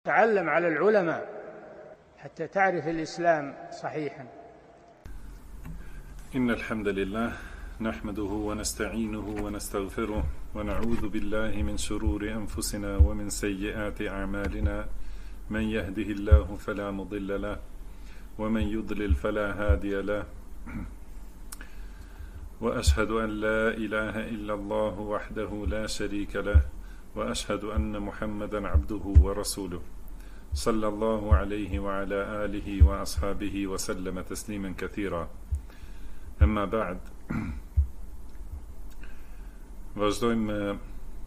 تعلم على العلماء حتى تعرف الإسلام صحيحا. إن الحمد لله نحمده ونستعينه ونستغفره ونعوذ بالله من شرور أنفسنا ومن سيئات أعمالنا. من يهده الله فلا مضل له ومن يضلل فلا هادي له، وأشهد أن لا إله إلا الله وحده لا شريك له، وأشهد أن محمدا عبده ورسوله صلى الله عليه وعلى آله وأصحابه وسلم تسليما كثيرا. أما بعد، vazhdojmë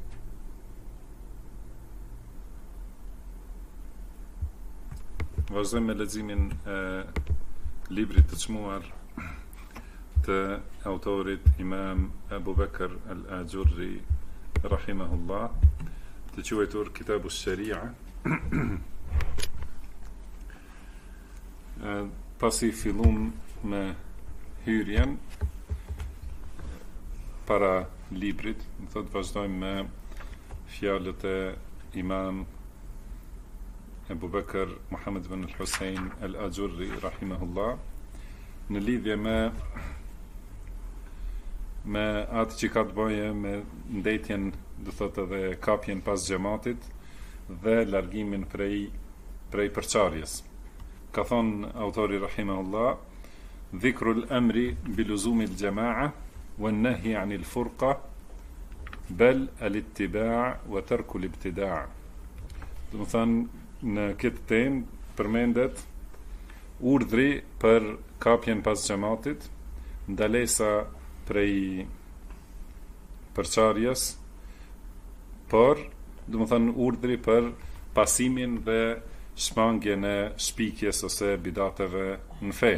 me leximin e librit të çmuar të autorit Imam Abu Bakr al-Ajurri rahimahullah, të quajtur Kitabu Sharia. Pasi fillum me hyrjen para librit, më thot vazhdojmë me fjalët e Imam Abu Bakr Muhammad ibn al-Husayn al-Ajurri rahimahullah në lidhje me atë që ka të bëjë me ndetjen, do thotë, edhe kapjen pas xhamatit dhe largimin prej përçarjes. Ka thonë autori rahimahullah: dhikrul amri biluzumil jama'a wan nahyi 'anil furqa bal al-ittiba' wa tarku al-ibtida'. Do të thonë, në këtë temë përmendet urdhri për kapjen pas xhamatit, ndalesa prej përçarjes, por do të thonë urdhri për pasimin dhe shmangjen e shpikjes ose bidateve në fe.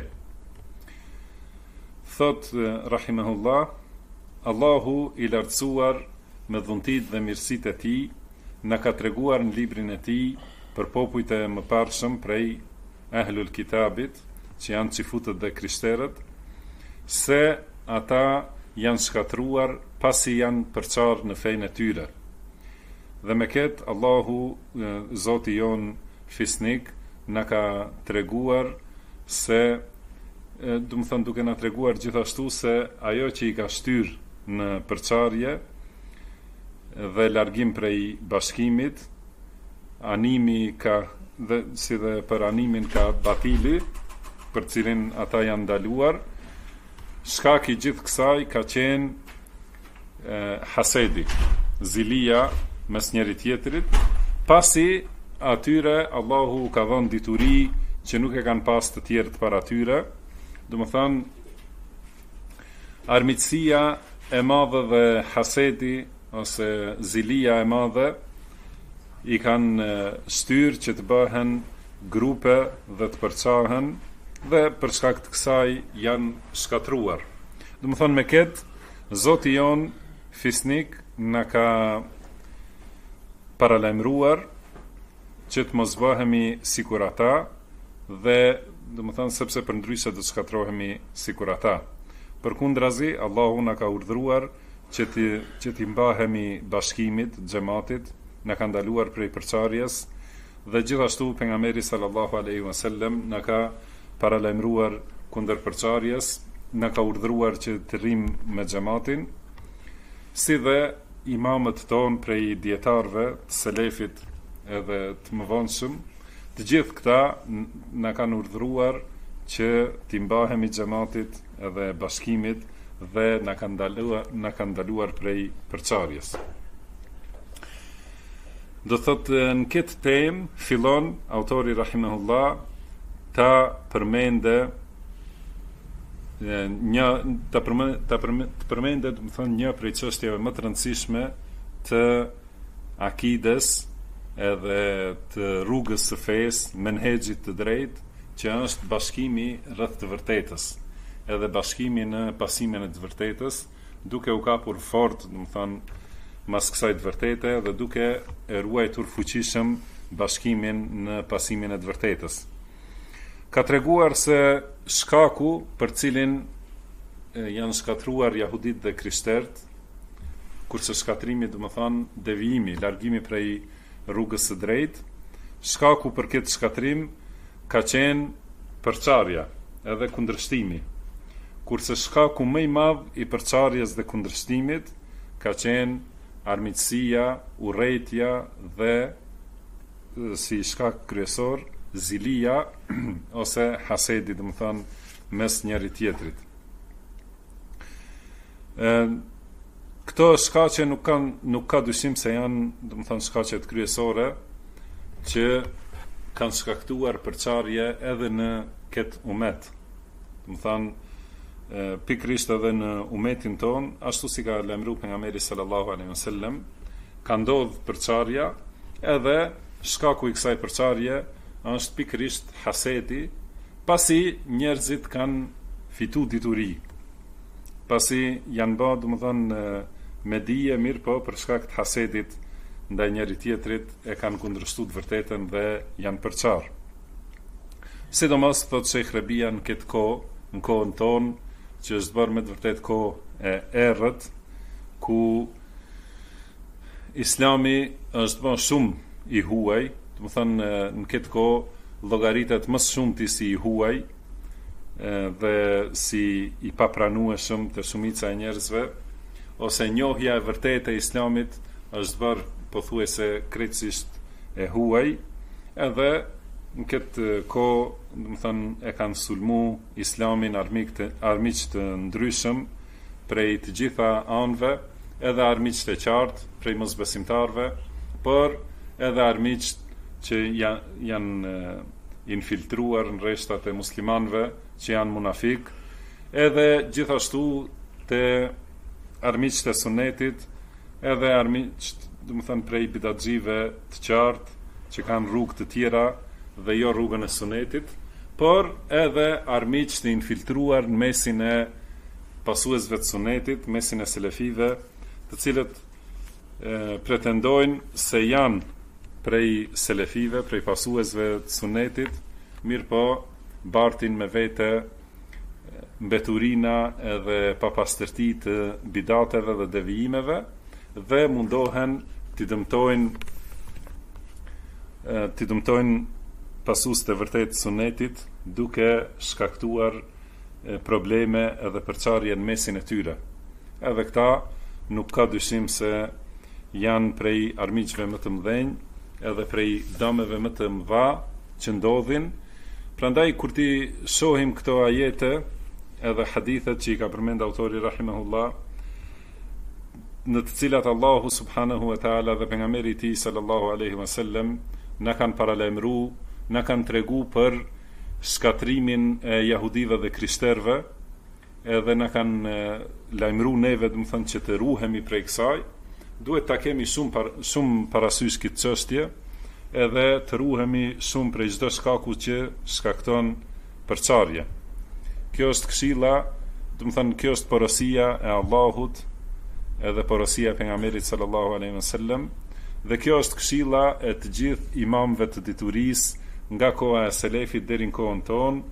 Thot rahimahullah: Allahu i lartësuar me dhuntit dhe mirësitë e tij na ka treguar në librin e tij për popujt e mëparshëm prej Ahlul Kitabit, që janë xifutët dhe krishterët, se ata janë shkatruar pasi janë përçarë në fenë e tyre. Dhe me këtë Allahu, Zoti jon fisnik, na ka treguar se, do të thënë, duke na treguar gjithashtu se ajo që i ka shtyr në përçarje dhe largim prej bashkimit, animi ka dhe si dhe për animin ka batili, për cilin ata janë ndaluar. Shkak i gjithë kësaj ka qenë hasedi, zilia mes njëri tjetrit, pasi atyre Allahu ka dhënë dituri që nuk e kanë pas të tjerët para tyre. Do të thënë, armiqësia e madhe dhe hasedi ose zilia e madhe i kanë shtyr që të bëhen grupe dhe të përçahen, dhe për shkak të kësaj janë shkatruar. Do të thonë, me këtë Zoti jon fisnik na ka paralajmëruar që të mos bëhemi sikur ata, dhe do të thonë, sepse përndryshe do të shkatrohemi sikur ata. Përkundrazi, Allahu na ka urdhëruar që të mbahemi bashkimit, xhamatit, na ka ndaluar prej përçarjes, dhe gjithashtu pejgamberi sallallahu alaihi wasallam na ka paralajmëruar kundër përçarjes, na ka urdhëruar që të rrim me xhamatin, si dhe imamët tonë prej dietarëve të selefit edhe të mëvonshëm. Të gjithë këta na kanë urdhëruar që të mbahemi xhamatit edhe bashkimit, dhe na kanë ndaluar prej përçarjes. Do thotë, në këtë temë fillon autori rahimahullah ta përmende të përmende, do të thonë, një prej çështjeve më të rëndësishme të akides edhe të rrugës së fesë, menhexhit të drejtë, që është bashkimi rreth të vërtetës, edhe bashkimi në pasimin e të vërtetës, duke u kapur fort, do të thonë, mas kësaj të vërtete, dhe duke e ruajtur fuqishëm bashkimin në pasimin e të vërtetës. Ka treguar se shkaku për cilin janë shkatruar jahudit dhe krishterët, kurse shkatrimi, do të thonë, devijimi, largimi prej rrugës së drejtë, shkaku për këtë shkatrim ka qenë përçarja edhe kundërshtimi, kurse shkaku më i madh i përçarjes dhe kundërshtimit ka qenë armiqësia, urrejtja dhe si shkak kryesor zilia ose hasedi, do të thonë mes njëri tjetrit. Këto shkaqe nuk ka dyshim se janë, do të thonë, shkaqet kryesore që kanë shkaktuar përçarje edhe në këtë umet. Do të thonë pikrisht edhe në umetin ton, ashtu si ka lajmëruar pejgamberi sallallahu alaihi wasallam, ka ndodhur përçarja, edhe shkaku i kësaj përçarje është pikrisht hasedi, pasi njerëzit kanë fitu dituri, pasi janë bërë, domethënë, me dije, mirë po për shkak të hasedit ndaj njëri tjetrit e kanë kundërshtuar të vërtetën dhe janë përçar. Sidomos thotë Sheikh Rabia në këtë kohë, në kohën tonë, që është bërë me të vërtet kohë e errët, ku Islami është bërë shumë i huaj, do të thënë në këtë kohë llogaritet më shumti si i huaj dhe si i papranueshëm të shumica e njerëzve, ose njohja e vërtetë e Islamit është bërë pothuajse krejtësisht e huaj, edhe në këtë kohë, do të thënë, e kanë sulmu Islamin armiq të ndryshëm prej të gjitha anëve, edhe armiq të qartë prej mosbesimtarëve, por edhe armiq që janë infiltruar në rreshtat e muslimanëve që janë munafik, edhe gjithashtu të armiq të sunetit, edhe armiq, do të thënë, prej bidatxive të qartë që kanë rrugë të tjera dhe jo rrugën e sunetit, por edhe armiq të infiltruar në mesin e pasuesve të sunetit, mesin e selefive, të cilët pretendojnë se janë prej selefive, prej pasuesve të sunetit, mirë po bartin me vete mbeturina edhe papastërti të bidateve dhe devijimeve, dhe mundohen t'i dëmtojnë pasues të vërtet sunetit, duke shkaktuar probleme edhe përçarje në mesin e tyre. Edhe këta nuk ka dyshim se janë prej armiqve më të mëdhenj, edhe prej dëmeve më të mëdha që ndodhin. Prandaj kur ti shohim këto ajete edhe hadithet që i ka përmend autori rahimahullah, në të cilat Allahu subhanahu wa taala dhe pejgamberi i tij sallallahu alaihi wasallam na kanë paralajmëruar, na kanë tregu për shkatrimin e jahudive dhe krishterëve, edhe na kanë lajmëruar neve, do të thënë, që të ruhemi prej kësaj, duhet ta kemi shumë parasysh këtë çështje, edhe të ruhemi shumë prej çdo shkaku që shkakton përçarje. Kjo është këshilla, do të thënë, kjo është porosia e Allahut, edhe porosia e pejgamberit sallallahu alaihi wasallam, dhe kjo është këshilla e të gjithë imamëve të diturisë nga koha e selefit deri në kohën tonë,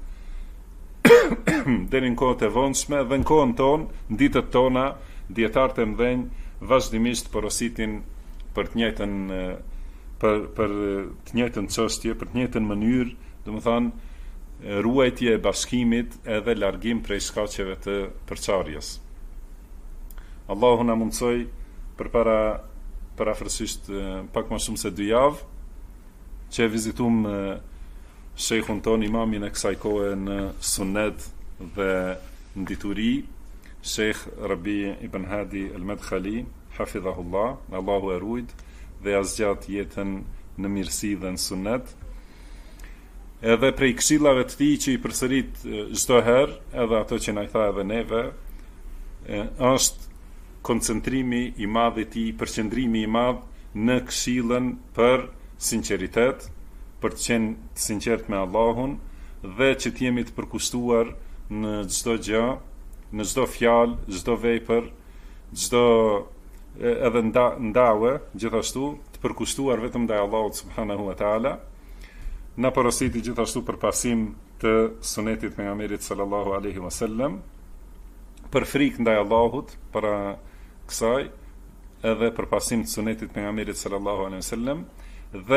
deri në kohët e vonshme, dhe në kohën tonë, në ditët tona, dietarët e mëdhenj vazhdimisht porositin për të njëjtën për të njëjtën çështje, për të njëjtën mënyrë, domethënë ruajtje e bashkimit edhe largim prej shkaqeve të përçarjes. Allahu na mundsoj parafërsisht pak më shumë se 2 javë që e vizitum shejkhun ton, imamin e kësaj kohe në Sunnet dhe në dituri, Sheikh Rabi ibn Hadi al-Madkhali, hafidhahullah, Allahu e ruajt dhe ja zgjat jetën në mirësi dhe në sunnet. Edhe prej këshillave të tij që i përsërit çdo herë, edhe ato që na i tha edhe neve, është koncentrimi i madh i tij, përqendrimi i madh në këshillën për sinqeritet, për të qenë të sinqert me Allahun, dhe që të jemi të përkushtuar në çdo gjë, në çdo fjalë, çdo vepër, çdo edhe ndawe, gjithashtu të përkushtuar vetëm ndaj Allahut subhanahu wa taala. Na porositi gjithashtu për pasim të sunetit pejgamberit sallallahu alaihi wasallam, për frikë ndaj Allahut para kësaj, edhe për pasim të sunetit pejgamberit sallallahu alaihi wasallam, dhe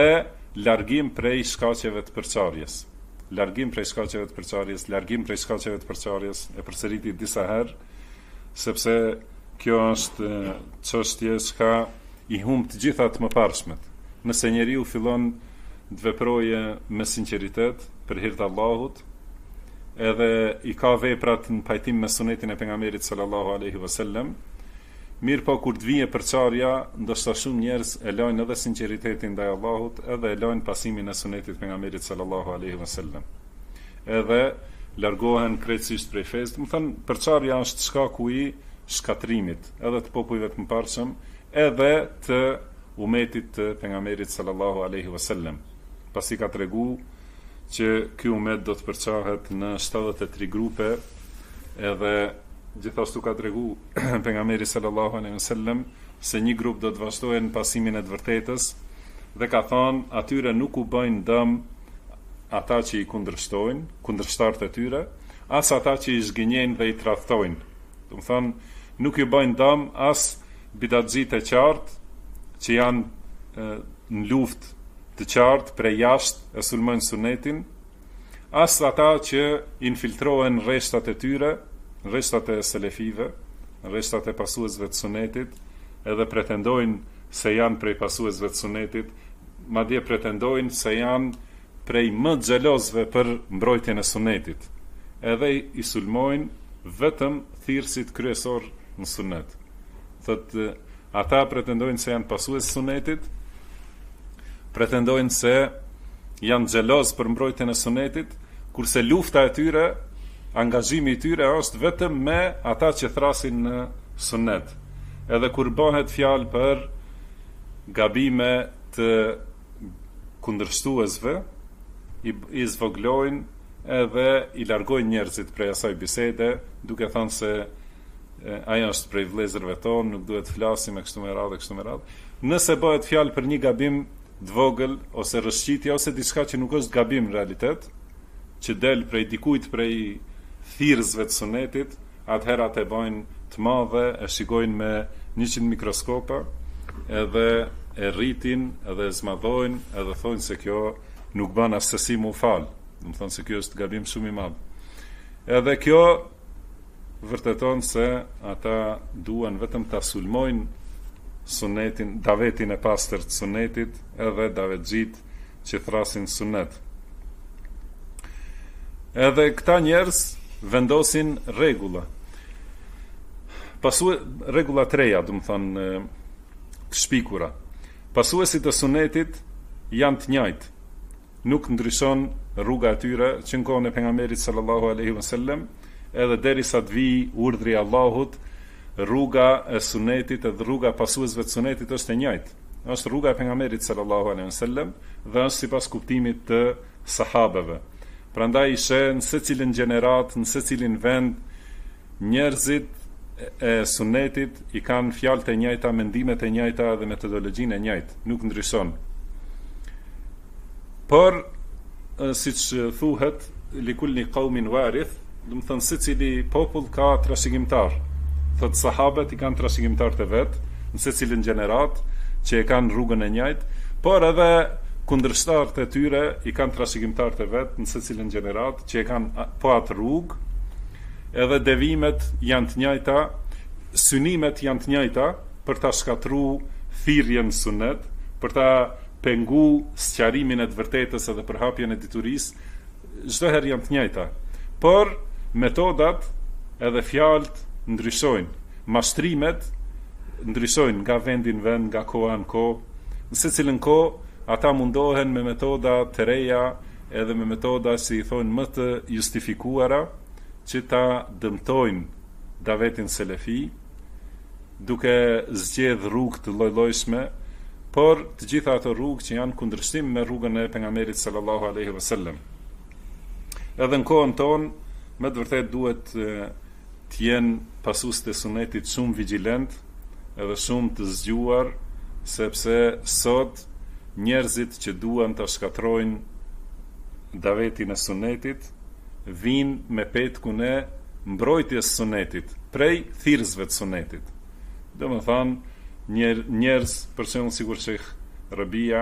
largim prej shkaqeve të përçarjes. Largim prej shkaqeve të përçarjes, largim prej shkaqeve të përçarjes, e përsëriti disa herë, sepse kjo është çështje që i humb të gjitha të mëparshmet. Nëse njeriu fillon të veproje me sinqeritet për hir të Allahut, edhe i ka veprat në pajtim me sunetin e pejgamberit sallallahu alaihi wasallam, mirë po kur të vije përçarja, ndoshta shumë njerëz e lajnë edhe sinqeritetin ndaj Allahut, edhe e lajnë pasimin e sunetit pejgamberit sallallahu alaihi wasallam. Edhe largohen krejtësisht prej fesë. Do të thonë, përçarja është shkaku i shkatrimit, edhe të popujve të mëparshëm, edhe të umetit të pejgamberit sallallahu alaihi wasallam. Pasi ka tregu që ky umet do të përçahet në 73 grupe, edhe gjithashtu ka tregu pejgamberi sallallahu alaihi wasallam se një grup do të vazhdojnë në pasimin e të vërtetës, dhe ka thënë atyre nuk u bëjnë dëm ata që i kundërshtojnë, kundërshtarët e tyre, as ata që i zgënjejnë dhe i tradhtojnë. Do të thonë, nuk i bëjnë dëm as bidatxhit e qartë që janë në luftë të qartë prej jashtë e sulmojnë sunetin, as ata që infiltrohen rreshtat e tyre, rreshtat e selefive, rreshtat e pasuesve të sunetit, edhe pretendojnë se janë prej pasuesve të sunetit, madje pretendojnë se janë prej më xhelozve për mbrojtjen e sunetit, edhe i sulmojnë vetëm thirrësit kryesor në sunet. Thotë, ata pretendojnë se janë pasues të sunetit, pretendojnë se janë xheloz për mbrojtjen e sunetit, kurse lufta e tyre, angazhimi i tyre është vetëm me ata që thrasin në sunet. Edhe kur bëhet fjalë për gabime të kundërshtuesve, i zvoglojnë edhe i largojnë njerëzit prej asaj bisede, duke thënë se ajo është prej vëllezërve tonë, nuk duhet të flasim e kështu me radhë. Nëse bëhet fjalë për një gabim të vogël ose rrëshqitje ose diçka që nuk është gabim në realitet, që del prej dikujt prej thirrësve të sunetit, atëherë atë bëjnë të madhe, e shikojnë me 100 mikroskopa, edhe e rritin, edhe e zmadhojnë, edhe thonë se kjo nuk bën asesi mu falë. Do të thonë se kjo është gabim shumë i madh. Edhe kjo vërteton se ata duan vetëm ta sulmojnë sunetin, davetin e pastër të sunetit, edhe davetxhit që thrasin sunet. Edhe këta njerëz vendosin rregulla. Rregulla të reja, do të thonë, të shpikura. Pasuesit e sunetit janë të njëjtë. Nuk ndryshon rruga e tyre që në kohën e pejgamberit sallallahu alaihi wasallam, edhe derisa të vijë urdhri i Allahut, rruga e sunetit edhe rruga e pasuesve të sunetit është e njëjtë. Është rruga e pejgamberit sallallahu alaihi wasallam dhe është sipas kuptimit të sahabeve. Prandaj ishe në secilin gjenerat, në secilin vend, njerëzit e sunetit i kanë fjalët e njëjta, mendimet e njëjta dhe metodologjinë e njëjtë, nuk ndryshon. Por, siç thuhet, likulli qaumin warith, do të thonë secili popull ka trashëgimtar. Thotë sahabët i kanë trashëgimtarët e vet, në secilin gjenerat që e kanë rrugën e njëjtë, por edhe kundërshtarët e tyre i kanë trashëgimtarët e vet në secilin gjenerat që e kanë po atë rrugë, edhe devimet janë të njëjta, synimet janë të njëjta për ta shkatruar thirrjen sunet, për ta pengu sqarimin e të vërtetës edhe përhapjen e diturisë, çdo herë janë të njëjta. Por metodat edhe fjalët ndryshojnë, mashtrimet ndryshojnë nga vendi në vend, nga koha në kohë. Në secilën kohë ata mundohen me metoda të reja, edhe me metoda si i thonë më të justifikuara, që ta dëmtojnë davetin selefi, duke zgjedh rrugë të lloj-llojshme, por të gjitha ato rrugë që janë kundërshtim me rrugën e pejgamberit sallallahu alaihi wasallam. Edhe në kohën tonë, me të vërtet duhet të jenë pasuesit e sunetit shumë vigjilent, edhe shumë të zgjuar, sepse sot njerëzit që duan të shkatrojnë davetin e sunetit, vinë me petkun e mbrojtjes sunetit, prej thirrësve të sunetit. Do më thanë, njerëz, për shembull sikur Sheikh Rabia,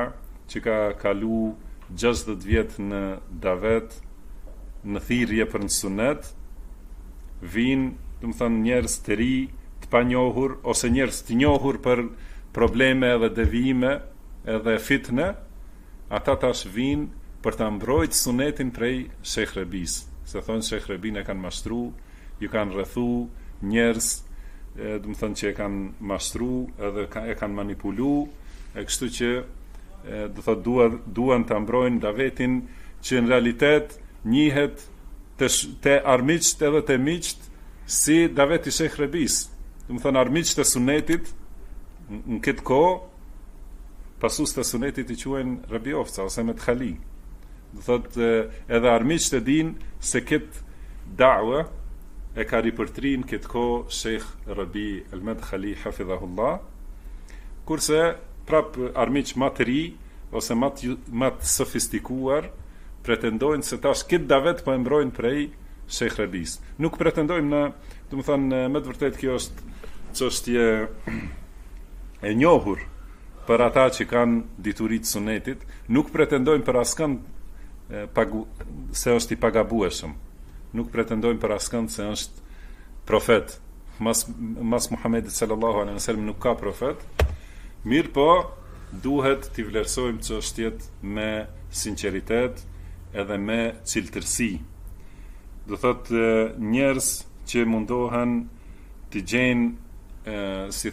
që ka kalu 60 vjet në davet, në thirrje për në sunet, vinë, do të thënë, njerëz të ri, të panjohur, ose njerëz të njohur për probleme edhe devijime edhe fitne, ata tash vinë për ta mbrojtë sunetin prej Shejh Rebis. Se thonë Shejh Rebin e kanë mashtru, ju kanë rrethu njerëz, do të thënë që e kanë mashtru edhe e kanë manipulu, e kështu që do thotë duan ta mbrojnë davetin që në realitet njihet te armiqt edhe te miqt si daveti Shejh Rebis. Do të thënë armiqt e sunetit në këtë kohë, pasus të sunetit i quajnë Rabiovca ose Medkhali. Do thotë edhe armiqt e dinë se këtë da'wa e ka ripërtrin këtë kohë Sheikh Rabi al-Medkhali hafidhahullah, kurse prap armiq më të ri ose më të sofistikuar pretendojnë se tash këtë davet po e mbrojnë prej Sheikh Rabis. Nuk pretendojmë në, do të thënë, me të vërtet kjo është çështje e njohur për ata që kanë diturit sunetit, nuk pretendojmë për askënd se është i pagabueshëm. Nuk pretendojmë për askënd se është profet. Mas Muhamedit sallallahu alaihi wasallam nuk ka profet. Mirë po, duhet t'i vlerësojmë çështjet me sinqeritet edhe me cilëtërsi. Do thotë njerëz që mundohen t'i gjejnë si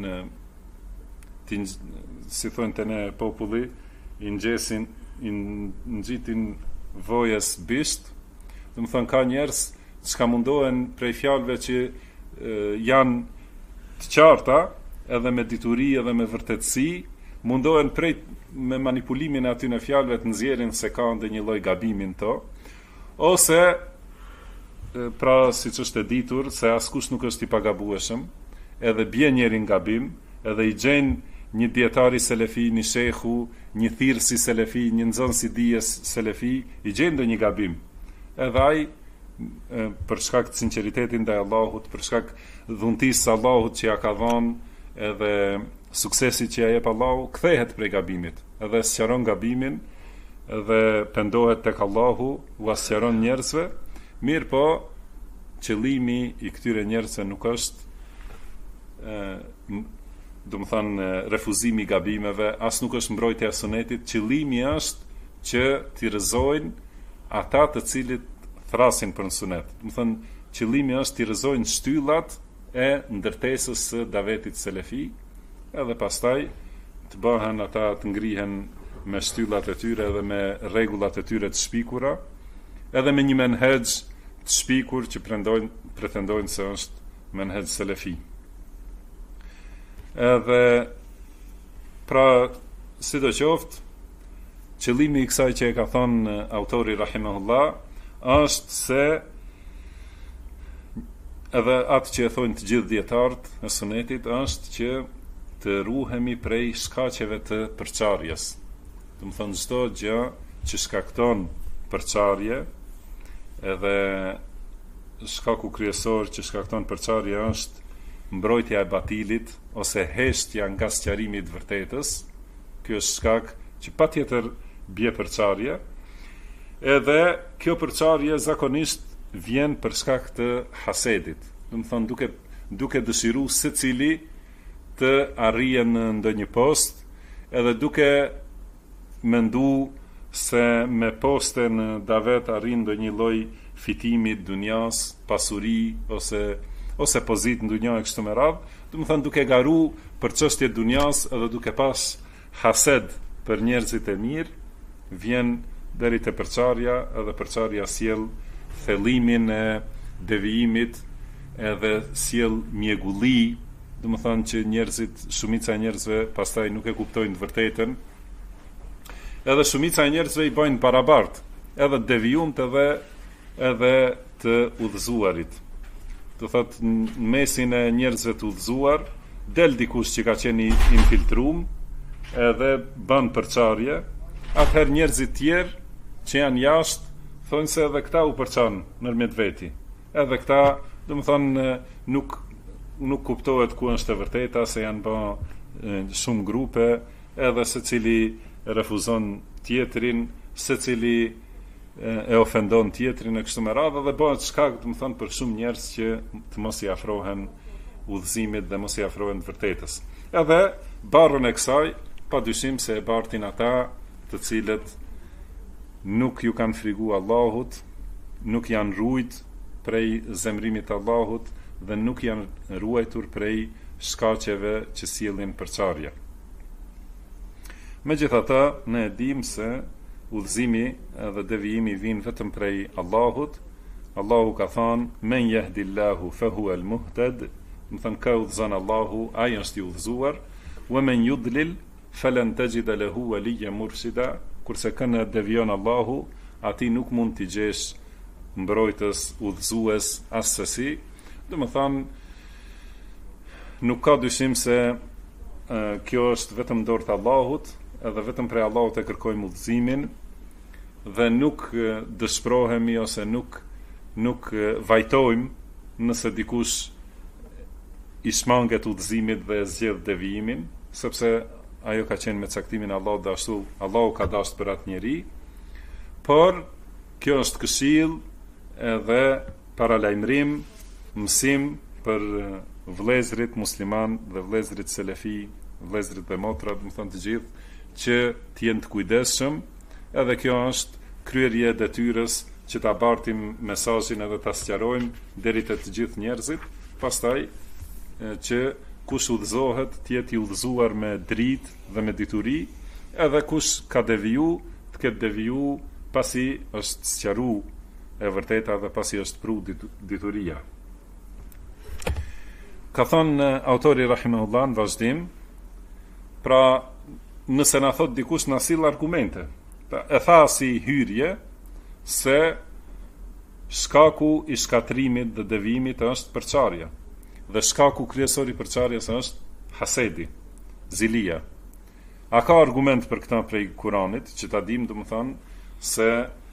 thonë të ne populli, i ngjitin vojës bisht. Do të thonë ka njerëz që ka mundohen prej fjalëve që janë të qarta, edhe me dituri edhe me vërtetësi, mundohen prej me manipulimin e aty në fjalëve të nxjerrin se ka ndonjë lloj gabimin to, ose pra siç është e ditur se askush nuk është i pagabueshëm, edhe bie njëri në gabim, edhe i gjen një dietari selefi, një shehu, një thirrsi selefi, një nxënës i dijes selefi, i gjen ndonjë gabim. Edhe ai për shkak të sinqeritetit ndaj Allahut, për shkak dhuntisë së Allahut që ja ka dhënë, edhe suksesit që ja jep Allahu, kthehet prej gabimit, edhe sqaron gabimin, edhe pendohet tek Allahu, u sqaron njerëzve. Mirë po, qëllimi i këtyre njerëzve nuk është do të thënë refuzimi i gabimeve, as nuk është mbrojtja e sunetit. Qëllimi është që t'i rrëzojnë ata të cilit thrasin për në sunet. Do të thënë qëllimi është t'i rrëzojnë shtyllat e ndërtesës së davetit selefi, edhe pastaj të bëhen ata të ngrihen me shtyllat e tyre edhe me rregullat e tyre të shpikura, edhe me një menhexh të shpikur që pretendojnë se është menhexh selefi. Edhe pra sidoqoftë, qëllimi i kësaj që e ka thënë autori rahimahullah është se edhe atë që e thonë të gjithë dietarët e sunetit është që të ruhemi prej shkaqeve të përçarjes. Do të thonë çdo gjë që shkakton përçarje, edhe shkaku kryesor që shkakton përçarje është mbrojtja e batilit ose heshtja nga sqarimi i vërtetës. Ky është shkak që patjetër bie përçarje. Edhe kjo përçarje zakonisht vjen për shkak të hasedit. Do të thonë duke dëshiruar secili të arrijë në ndonjë post, edhe duke menduar se me poste në davet arrin ndonjë lloj fitimi të dunjas, pasuri ose pozit në dunja e kështu me radhë. Do të thonë duke garu për çështje të dunjas edhe duke pas hased për njerëzit e mirë, vjen deri te përçarja, edhe përçarja sjell thellimin e devijimit, edhe sjell mjegulli. Do të thonë që njerëzit, shumica e njerëzve pastaj nuk e kuptojnë të vërtetën. Edhe shumica e njerëzve i bëjnë barabart, edhe të devijumt edhe të udhëzuarit. Do thotë në mesin e njerëzve të udhëzuar del dikush që ka qenë infiltrum, edhe bën përçarje. Atëherë njerëzit tjerë që janë jashtë thonë se edhe këta u përçan nërmjet veti. Edhe këta, do të thonë, nuk kuptohet ku është e vërteta, se janë bën shumë grupe, edhe secili refuzon tjetrin, secili e ofendon tjetrin e kështu me radhë dhe bëhet shkak, domethënë, për shumë njerëz që të mos i afrohen udhëzimit dhe mos i afrohen vërtetës. Edhe barrën e kësaj, padyshim se e bartin ata të cilët nuk ju kanë frigu Allahut, nuk janë ruajt prej zemrimit të Allahut dhe nuk janë ruajtur prej shkaqeve që sjellin përçarje. Megjithatë, ne e dimë se udhëzimi dhe devijimi vijnë vetëm prej Allahut. Allahu ka thënë: "Men yahdillahu fahuwa al-muhtad", do të thënë ka udhëzon Allahu, ai është i udhëzuar, "wa men yudlil falan tajid lahu waliyyan murshida", kurse kënë devijon Allahu, ati nuk mund t'i gjesh mbrojtës, udhëzues asesi. Do të thënë, nuk ka dyshim se kjo është vetëm dorë të Allahut, edhe vetëm prej Allahut e kërkojmë udhëzimin dhe nuk dëshpërohemi ose nuk vajtojmë nëse dikush i shmanget udhëzimit dhe zgjedh devijimin, sepse ajo ka qenë me caktimin e Allahut dhe ashtu Allahu ka dashur për atë njeri, por kjo është këshill edhe paralajmërim, mësim për vëllezërit musliman dhe vëllezërit selefi, vëllezërit dhe motrat, më thënë të gjithë, që t'jenë të kujdesshëm, edhe kjo është kryerje e detyrës që ta bartim mesazhin edhe ta sqarojmë deri te të gjithë njerëzit, pastaj që kush udhëzohet të jetë i udhëzuar me dritë dhe me dituri, edhe kush ka deviju, të ketë deviju pasi është sqaruar e vërteta dhe pasi është pru dituria. Ka thënë autori rahimahullah në vazhdim, pra nëse na thot dikush na sill argumente, e tha si hyrje se shkaku i shkatrimit dhe devijimit është përçarja, dhe shkaku kryesor i përçarjes është hasedi, zilia. A ka argument për këtë prej Kuranit, që ta dim, domethënë, se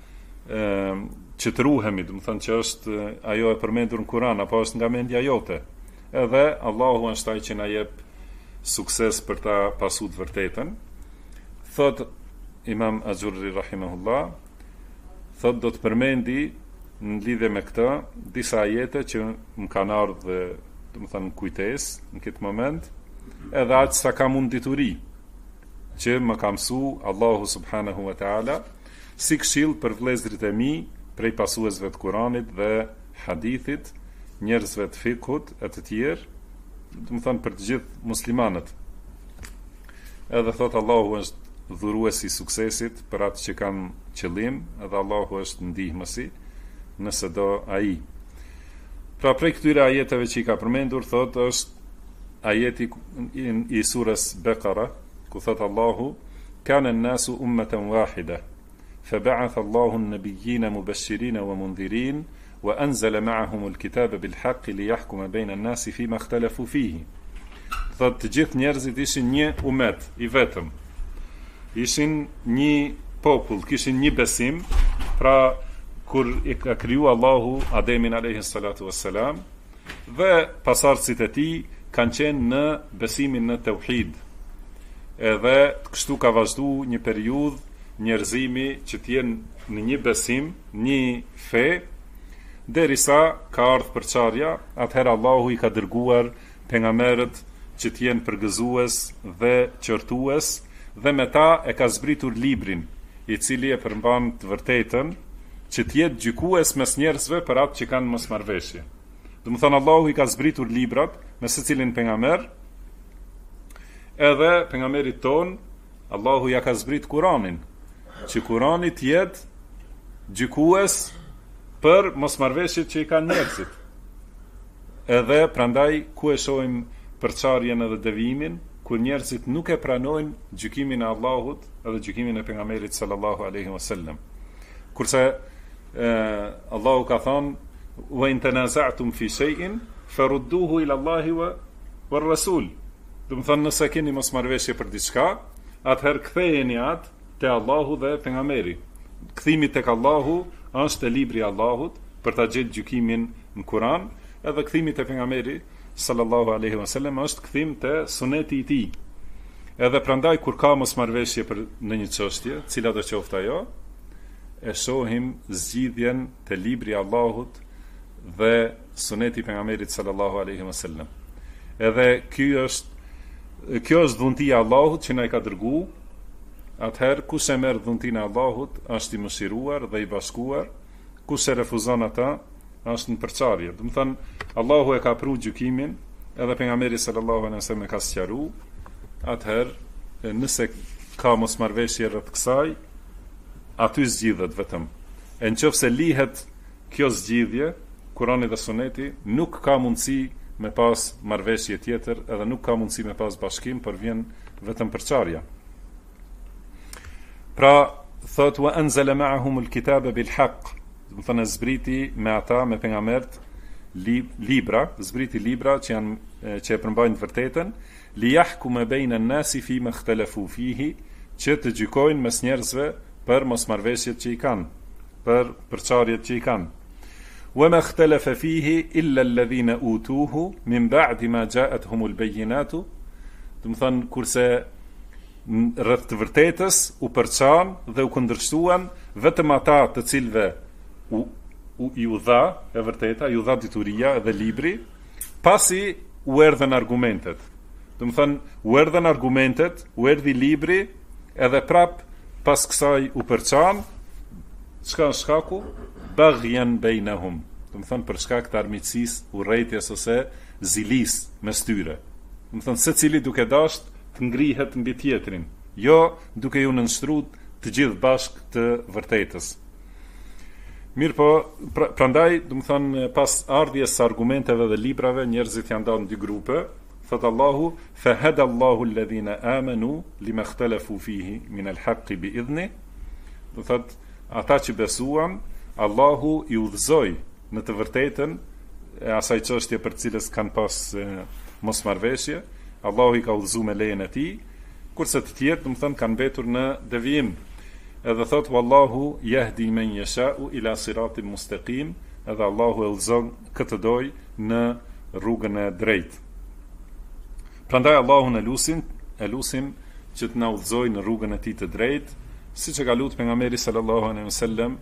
që të ruhemi, domethënë që është ajo e përmendur në Kuran, apo është nga mendja jote? Edhe Allahu është ai që na jep sukses për ta pasur të vërtetën. Thot Imam Azurri rahimahullah, thot do të përmendi në lidhje me këtë disa ajete që më kanë ardhur, domethënë, kujtesë në këtë moment, edhe atë sa kam unë dituri që më ka mësu Allahu subhanahu wa taala, si këshill për vëllezërit e mi prej pasuesve të Kuranit dhe hadithit, njerëzve të fikut e të tjerë, domethënë për të gjithë muslimanët. Edhe thot Allahu është dhuruesi i suksesit për atë që kanë qëllim, edhe Allahu është ndihmësi nëse do ai. Pra prej këtyre ajeteve që i ka përmendur, thot është ajeti i surës Bekara, ku thot Allahu: "Kana an-nasu ummatan wahida, fab'atha Allahu an-nabiyyina mubashshirina wa mundhirin, wa anzala ma'ahum al-kitaba bil-haqqi liyahkuma bayna an-nasi fima ikhtalafu fihi." Thot të gjithë njerëzit ishin një umet i vetëm, ishin një popull, kishin një besim. Pra kur i ka kriju Allahu Ademin alayhi salatu wassalam, dhe pasardhësit e tij kanë qenë në besimin në tauhid, edhe kështu ka vazhduar një periudhë njerëzimi që të jenë në një besim, një fe, derisa ka ardhur përçarja. Atëherë Allahu i ka dërguar pejgamberët që të jenë përgëzues dhe qortues, dhe me ta e ka zbritur librin, i cili e përmban të vërtetën, që të jetë gjykues mes njerëzve për atë që kanë mosmarrveshje. Do të thonë Allahu i ka zbritur librat me secilin pejgamber, edhe pejgamberit ton Allahu ja ka zbrit Kuranin, që Kurani të jetë gjykues për mosmarrveshjet që i kanë njerëzit. Edhe prandaj ku e shohim përçarjen edhe devijimin, kur njerëzit nuk e pranojnë gjykimin e Allahut edhe gjykimin e pejgamberit sallallahu alaihi wasallam. Kurse Allahu ka thënë: "Wa in tanaza'tum fi shay'in farudduhu ila Allahi wa rasul." Do të thonë, nëse keni mosmarrveshje për diçka, atëherë ktheheni atë te Allahu dhe pejgamberi. Kthimi tek Allahu është te libri i Allahut për ta gjetë gjykimin në Kur'an, edhe kthimi te pejgamberi sallallahu alaihi wasallam është kthim te suneti i tij. Edhe prandaj kur ka mosmarrveshje për në një çështje, cila do qoftë ajo, e shohim zgjidhjen te libri i Allahut dhe suneti pejgamberit sallallahu alaihi wasallam. Edhe kjo është dhuntia e Allahut që na i ka dërguar. Atëherë kush e merr dhuntinë e Allahut është i mëshiruar dhe i bashkuar, kush e refuzon ata është në përçarje. Do të thënë Allahu e ka pru gjykimin, edhe pejgamberi sallallahu alaihi wasallam e ka sqaruar. Atëherë nëse ka mosmarrveshje rreth kësaj, aty zgjidhet vetëm. E nëse lihet kjo zgjidhje, Kurani dhe Suneti, nuk ka mundësi me pas marrveshje tjetër, edhe nuk ka mundësi me pas bashkim, por vjen vetëm përçarja. Pra, thot wa anzala ma'ahum al-kitaba bil haqq. Do të thënë zbriti me ata, me pejgambert, zbriti libra që e përmbajnë të vërtetën, li yahkuma bayna an-nasi fi ma ikhtalafu fihi, që të gjykojnë mes njerëzve për mosmarrveshjet që i kanë, për përçarjet që i kanë. Wa ma ikhtalafa fihi illa alladhina utuhu min ba'di ma ja'atuhum al-bayyinatu. Do të thënë kurse rreth të vërtetës u përçan dhe u kundërshtuan vetëm ata të cilëve u dha e vërteta, ju dha dituria dhe libri, pasi u erdhen argumentet. Do të thënë, u erdhen argumentet, u erdhi libri, edhe prap pas kësaj u përçan, çka është shkaku? Baghyan bainahum. Do të thënë për shkak të armiqësisë, urrëties ose zilisë mes tyre. Do të thënë secili duke dashur të ngrihet mbi tjetrin, jo duke ju nënshtruar të gjithë bashk të vërtetës. Mirë po, prandaj, do të thënë, pas ardhjes së argumenteve dhe librave, njerëzit janë ndarë në dy grupe. Thot Allahu, fahada Allahu alladhina amanu lima ikhtalafu fihi min al-haqqi bi idhni. Do thot, ata që besuan, Allahu i udhëzoi në të vërtetën e asaj çështje për cilës kanë pas mosmarrveshje. Allahu i ka udhëzuar me lejen e tij, kurse të tjerë, do të thënë, kanë mbetur në devijim. Edhe thot wallahu yahdi man yasha'u ila siratin mustaqim, edhe Allahu e udhëzon këtë doj në rrugën e drejtë. Prandaj Allahun e lusim që të na udhëzojë në rrugën e tij të drejtë, siç e ka lutur pejgamberi sallallahu alaihi wasallam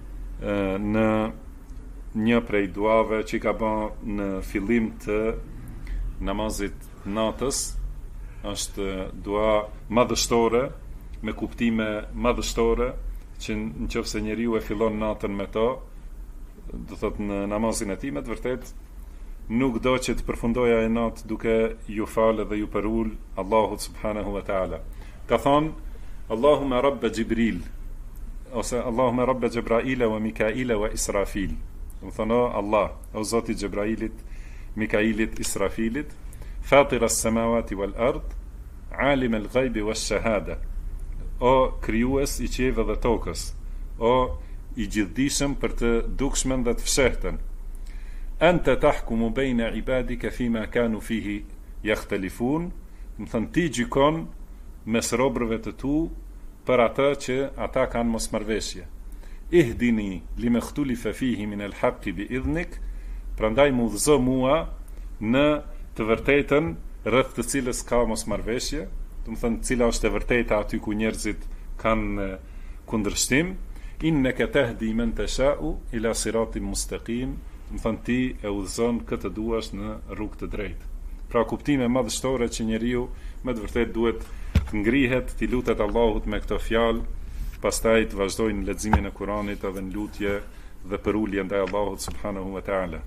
në një prej duave që i ka bën në fillim të namazit natës, është dua madhështore, me kuptime madhështore, që nëse njeriu e fillon natën me to, do thot në namazin e tij, me të vërtet nuk do që të përfundojë ai natë duke ju falë dhe ju përul Allahut subhanahu wa taala. Ka thonë Allahumma rabb Jibril, ose Allahumma rabb Jibraila wa Mikaila wa Israfil. Do thonë Allah, o Zoti i Jibrailit, Mikailit, Israfilit, fatir as-samawati wal ard, alim al-ghaibi wash-shahada. O krijues i qiellit dhe tokës, o i gjithdijshëm për të dukshmen dhe të fshehtën. Anta tahkumu baina ibadika fima kanu fihi yakhtalifun. Do thënë ti gjykon mes robërve të tu për atë që ata kanë mosmarrveshje. Ihdini lima ikhtulifa fihi min al-haqqi bi idhnik. Prandaj më udhëzo mua në të vërtetën rreth të cilës ka mosmarrveshje. Do të thënë cila është e vërteta aty ku njerëzit kanë kundërshtim. Innaka tahdi man tasha'u ila siratin mustaqim. Do të thënë ti e udhëzon këtë duash në rrugë të drejtë. Pra kuptime madhështore që njeriu me të vërtetë duhet të ngrihet, të lutet Allahut me këtë fjalë, pastaj të vazhdojë në leximin e Kuranit edhe në lutje dhe përulje ndaj Allahut subhanahu wa taala.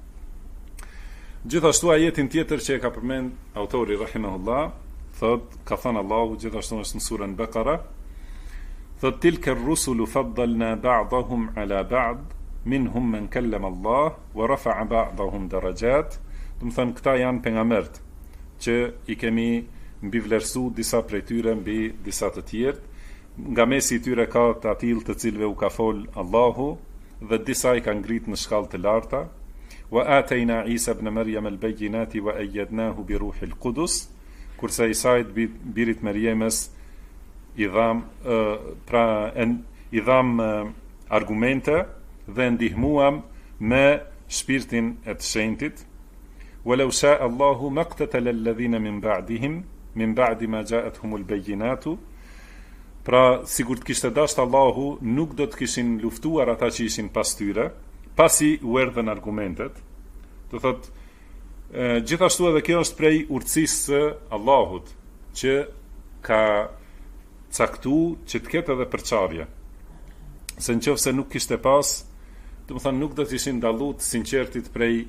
Gjithashtu ajetin tjetër që e ka përmend autori rahimahullah, thot, ka thënë Allahu, gjithashtu është në surën Baqara, thot tilka ar-rusulu faddalna ba'dahum ala ba'd, minhum man kallama Allah wa rafa'a ba'dahum darajat. Do të thënë këta janë pejgamberët që i kemi mbivlerësu disa prej tyre mbi disa të tjerë, nga mesi i tyre ka të atill të cilëve u ka fol Allahu dhe disa i kanë ngrit në shkallë të larta. Wa atayna Isa ibn Maryam al-bayyinati wa ayyadnahu bi ruhil qudus. Kurse Isait birit Merjemes i dham argumente dhe ndihmuam me shpirtin e të shenjtit. Walau sha Allahu maqtatala alladhina min ba'dihim min ba'di ma ja'atuhumul bayyinatu. Pra, sigur të kishte dashur Allahu, nuk do të kishin luftuar ata që ishin pas tyre, pasi u erdhën argumentet. Do thot, gjithashtu edhe kjo është prej urtësisë së Allahut, që ka caktuar që të ketë edhe përçarje. Se nëse nuk kishte pas, do të thonë nuk do të ishin dalluar të sinqertit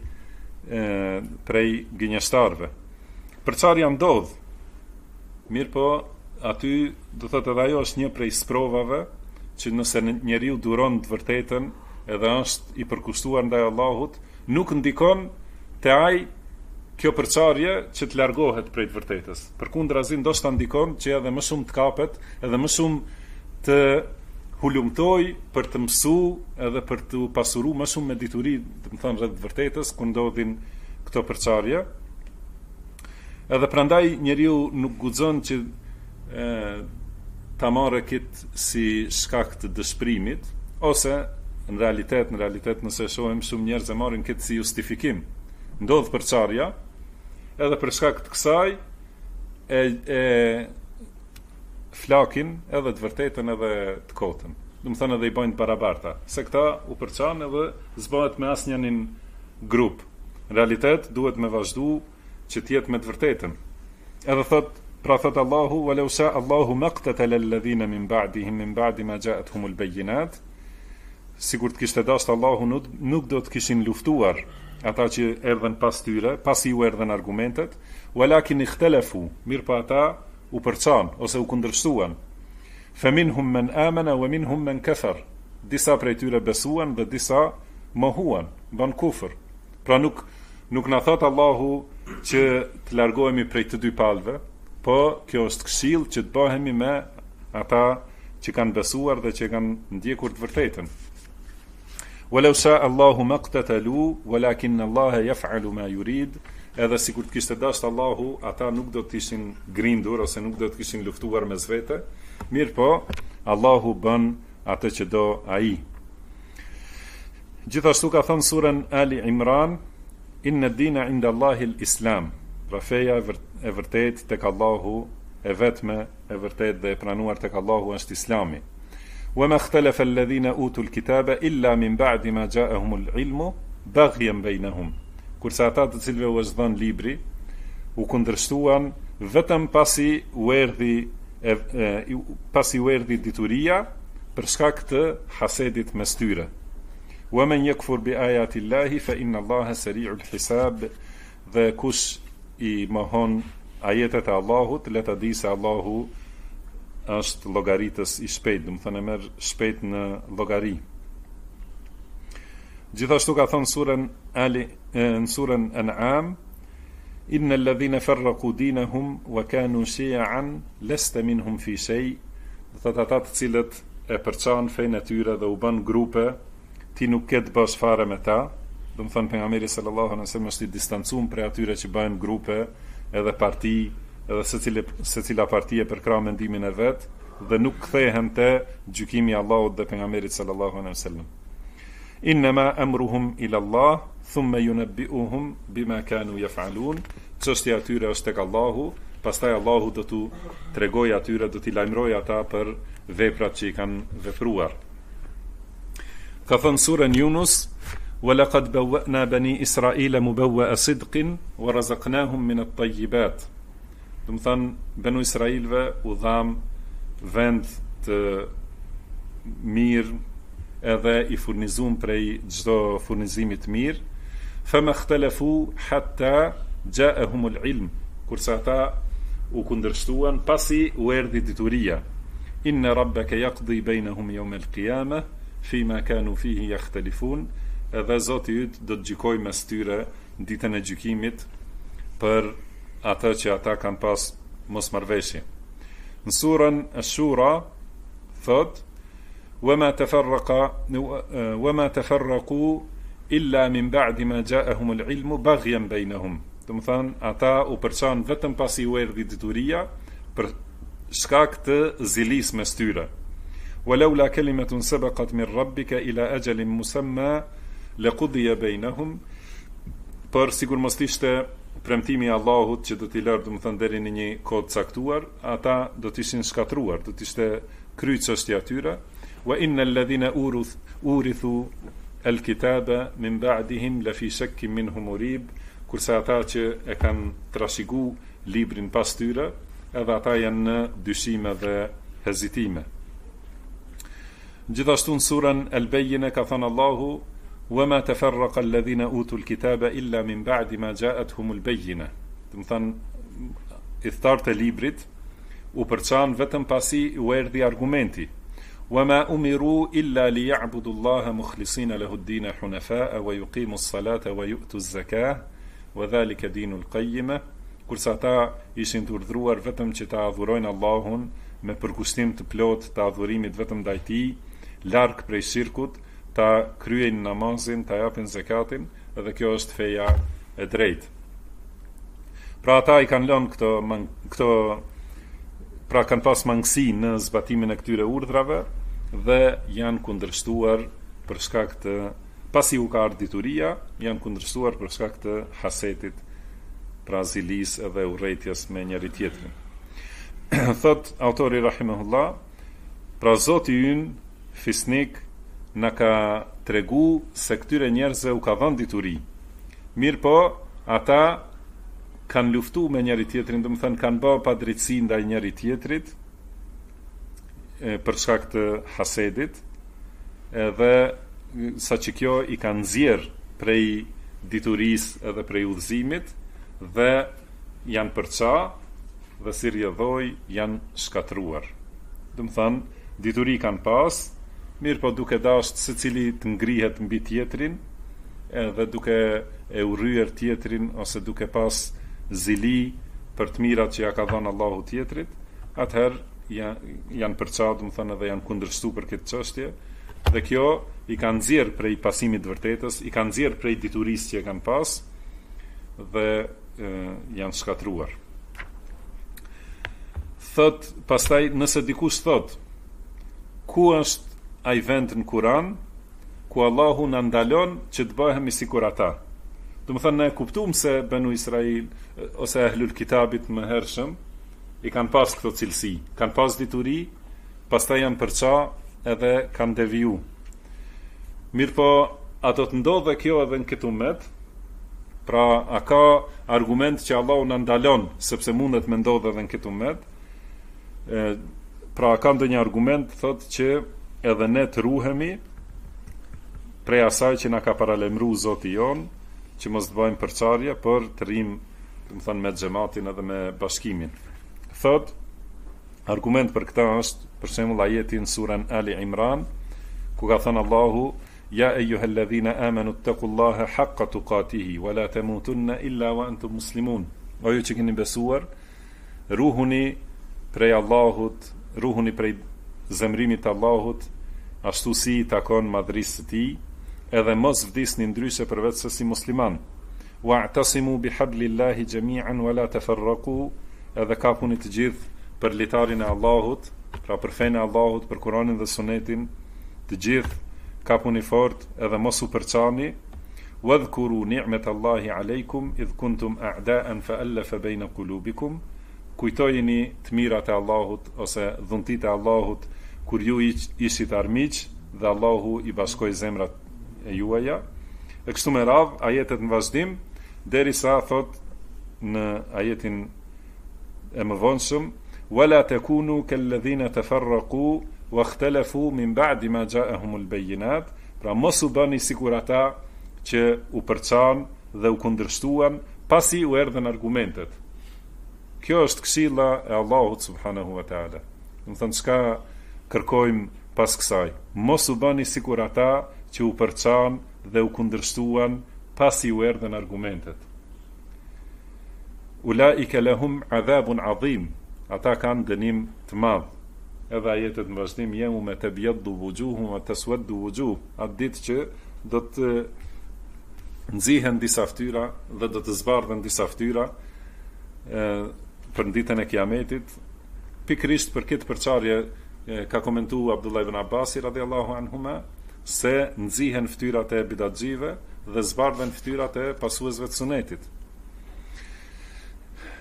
prej gënjeshtarëve. Përçarja ndodh. Mirë po, aty do thotë edhe ajo është një prej sprovave që nëse njeriu duron të vërtetën edhe është i përkushtuar ndaj Allahut, nuk ndikon te ai kjo përçarje që të largohet prej të vërtetës. Përkundrazi ndoshta ndikon që edhe më shumë të kapet, edhe më shumë të hulumtoj për të mësuar edhe për të pasuruar më shumë me dituri, do të thonë rreth vërtetës ku ndodhin këto përçarje. Edhe prandaj njeriu nuk guxon që ta marrë këtë si shkak të dëshpërimit, ose në realitet nëse shohim shumë njerëz e marrin këtë si justifikim. Ndodh përçarja, edhe për shkak të kësaj e flakin edhe të vërtetën edhe të kotën. Do të thonë edhe i bojnë të barabarta, se këta u përçan edhe zbohet me asnjënin grup. Në realitet duhet me vazhdu që të jetë me të vërtetën. Edhe thot Allahu, walau sha Allahu maqtatala alladhina min ba'di ma ja'atuhumul bayyinat. Sigur të kishte dashur Allahu nuk do të kishin luftuar ata që erdhen pas tyre, pasi u erdhen argumentet, walakin ikhtalafu, mirë pa ata u përçan ose u kundërshtuan. Faminhum man amana wa minhum man kafar. Disa prej tyre besuan dhe disa mohuan, ban kufër. Pra nuk na thot Allahu që të largohemi prej të dy palëve, po kjo është këshill që të bëhemi me ata që kanë besuar dhe që kanë ndjekur të vërtetën. Walau sha Allahu maqtatalu walakin Allah yaf'alu ma yurid. Edhe sikur të kishte dashur Allahu, ata nuk do të ishin grindur ose nuk do të kishin luftuar mes vete. Mirë po, Allahu bën atë që do ai. Gjithashtu ka thënë surën Ali Imran, inna ad-dina 'inda Allahi al-Islam. Pra feja e vërtet tek Allahu, e vetme e vërtet dhe e pranuar tek Allahu është Islami. وما اختلف الذين أوتوا الكتاب إلا من بعد ما جاءهم العلم بغيا بينهم. Kurse ata të cilëve u është dhënë libri u kundërshtuan vetëm pasi u erdhi dituria për shkak të hasedit mes tyre. ومن يكفر بآيات الله فإن الله سريع الحساب. Dhe kush i mohon ajetet e Allahut, le ta di se Allahu është llogaritës i shpejt, do të thënë merr shpejt në llogari. Gjithashtu ka thënë në surën An'am, innal ladhina farraqu dinahum wa kanu shi'an lasta minhum fi shay. Do thotë ata të cilët e përçan fenë e tyre dhe u bën grupe, ti nuk ke të bësh fare me ta. Do të thënë pejgamberi sallallahu alaihi wasallam është i distancuar prej atyre që bëhen grupe, edhe parti, edhe secila parti e përkrah mendimin e vet dhe nuk kthehen te gjykimi i Allahut dhe pejgamberit sallallahu alaihi wasallam. Inma amruhum ila Allah thumma yunabbi'uhum bima kanu yaf'alun. Çështja e tyre është tek Allahu, pastaj Allahu do t'u tregojë atyre, do t'i lajmërojë ata për veprat që i kanë vepruar. Ka thënë surën Yunus, وَلَقَدْ بَوَّأْنَا بَنِي إِسْرَائِيلَ مُبَوَّأَ صِدْقٍ وَرَزَقْنَاهُمْ مِنَ الطَّيِّبَاتِ. Do të thënë Banu Israilve u dham vend të mirë edhe i furnizum prej çdo furnizimi të mirë. Fama ikhtalafu hatta ja'ahum al-ilm. Kurse ata u kundërshtuan pasi u erdhi dituria. Inna rabbaka yaqdi bainahum yawm al-qiyamah fima kanu fihi yakhtalifun. Edhe Zoti yt do të gjykojë mes tyre ditën e gjykimit për atë që ata kanë pas mosmarrveshje. Në surën Ash-Shura thot وما تفرقوا إلا من بعد ما جاءهم العلم بغيا بينهم. Do të thonë ata u përçan vetëm pasi u erdhi dituria për shkak të zilis mes tyre. ولولا كلمة سبقت من ربك إلى أجل مسمى لقضي بينهم. Por sigur mos ishte premtimi i Allahut që do t'i lërë, domethënë deri në një kohë të caktuar, ata do të ishin shkatruar, do të ishte kryer çështja e tyre. Wa innal ladhina urithu al-kitaba min ba'dihim la fi shakkin minhu murib, kurse ata që e kanë trashëgu librin pas tyre, edhe ata janë në dyshime dhe hezitime. Gjithashtu në surën Al-Bayyina ka thënë Allahu: "Wama tafarraqa alladhina utul kitaba illa min ba'di ma ja'atuhumul bayyina." Do të thonë, i thartë e librit u përçan vetëm pasi u erdhi argumenti. "Wama umiru illa liya'budu Allaha mukhlisina lahu ad-din hunafa'a wa yuqimu as-salata wa yu'tu az-zakah wa dhalika dinul qayyimah." Kurse ata ishin të urdhëruar vetëm që ta adhurojnë Allahun me përkushtim të plot të adhurimit vetëm ndaj Tij, larg prej shirkut, ta kryejnë namazin, ta japin zakatin, edhe kjo është feja e drejtë. Pra ata i kanë lënë këto pra kanë pas mangësi në zbatimin e këtyre urdhrave dhe janë kundërshtuar për shkak të, pasi u ka ardhur dituria, janë kundërshtuar për shkak të hasetit, pra zilis edhe urrejtjes me njëri tjetrin. Thot autori rahimahullah, pra Zoti ynë fisnik na ka tregu se këtyre njerëzve u ka dhënë dituri. Mirë po, ata kanë luftu me njëri tjetrin, do të thënë kanë bërë padrejtësi ndaj njëri tjetrit për shkak të hasedit, edhe saqë kjo i kanë nxjerr prej diturisë edhe prej udhëzimit, dhe janë përça dhe si rjedhoj janë shkatruar. Do të thënë, dituri kanë pas, mirë po duke dashur secili të ngrihet mbi tjetrin, edhe duke e urryer tjetrin ose duke pas zili për të mirat që ja ka dhënë Allahu tjetrit, atëherë janë përça, do të thënë, edhe janë kundërshtuar për këtë çështje, dhe kjo i kanë nxjerr prej pasimit të vërtetës, i kanë nxjerr prej diturisë që e kanë pas dhe janë shkatruar. Thot, pastaj nëse dikush thot, ku është ai vend në Kur'an ku Allahu na ndalon që të bëhemi sikur ata? Do të thënë, ne kuptuam se Banu Israil ose Ahlul Kitabit më hershëm i kanë pas këto cilësi, kanë pas dituri, pastaj janë përça edhe kanë deviju. Mirë po, a do të ndodhe kjo edhe në këtë umet? Pra, a ka argument që Allahu na ndalon sepse mundet me ndodhe edhe në këtë umet? Pra, ka ndonjë argument thot që edhe ne të ruhemi prej asaj që na ka paralajmëruar Zoti jon, që mos të bëjmë përçarje, por të rrim, do të thënë, me xhamatin edhe me bashkimin. Thot, argument për këtë është, për shembull, ajeti në surën Ali Imran, ku ka thënë Allahu: "Ya ayyuhalladhina amanu ittaqullaha haqqa tuqatihi wa la tamutunna illa wa antum muslimun." O ju që keni besuar, ruhuni prej Allahut, ruhuni prej zemrimit të Allahut, ashtu si i takon madhrisë së Tij, edhe mos vdisni ndryshe përveç se si musliman. Wa'tasimu bihablillahi jami'an wa la tafarraqu, edhe kapuni të gjithë për litarin e Allahut, pra për fenë e Allahut, për Kur'anin dhe Sunetin, të gjithë kapuni fort edhe mos u përçani. Wadhkuru ni'matallahi alaykum idh kuntum a'da'an fa'alafa bayna qulubikum. Kujtojeni të mirat e Allahut ose dhuntit e Allahut kur ju ishit armiq dhe Allahu i bashkoi zemrat e juaja. E kështu me radhë ajetet në vazhdim, derisa thot në ajetin e mëvonshëm: "Wala takunu kalladhina tafarraqu wakhtalafu min ba'di ma ja'ahumul bayyinat." Pra mos u bëni sikur ata që u përçan dhe u kundërshtuan pasi u erdhën argumentet. Kjo është këshilla e Allahut subhanahu wa taala. Do të thënë, çka kërkojmë pas kësaj? Mos u bëni sikur ata që u përçan dhe u kundërshtuan pasi u erdhën argumentet. Ulaika lahum adhabun adhim. Ata kanë dënim të madh. Edhe ajetet në vazhdim: "Yawma tabyaddu wujuhum wa taswaddu wujuh." Atë ditë që do të nxihen disa fytyra dhe do të zbardhen disa fytyra për ditën e Kiametit. Pikrisht për këtë përçarje ka komentuar Abdullah ibn Abbasi radhiyallahu anhuma se nxihen fytyrat e bidatxive dhe zbardhen fytyrat e pasuesve të Sunetit.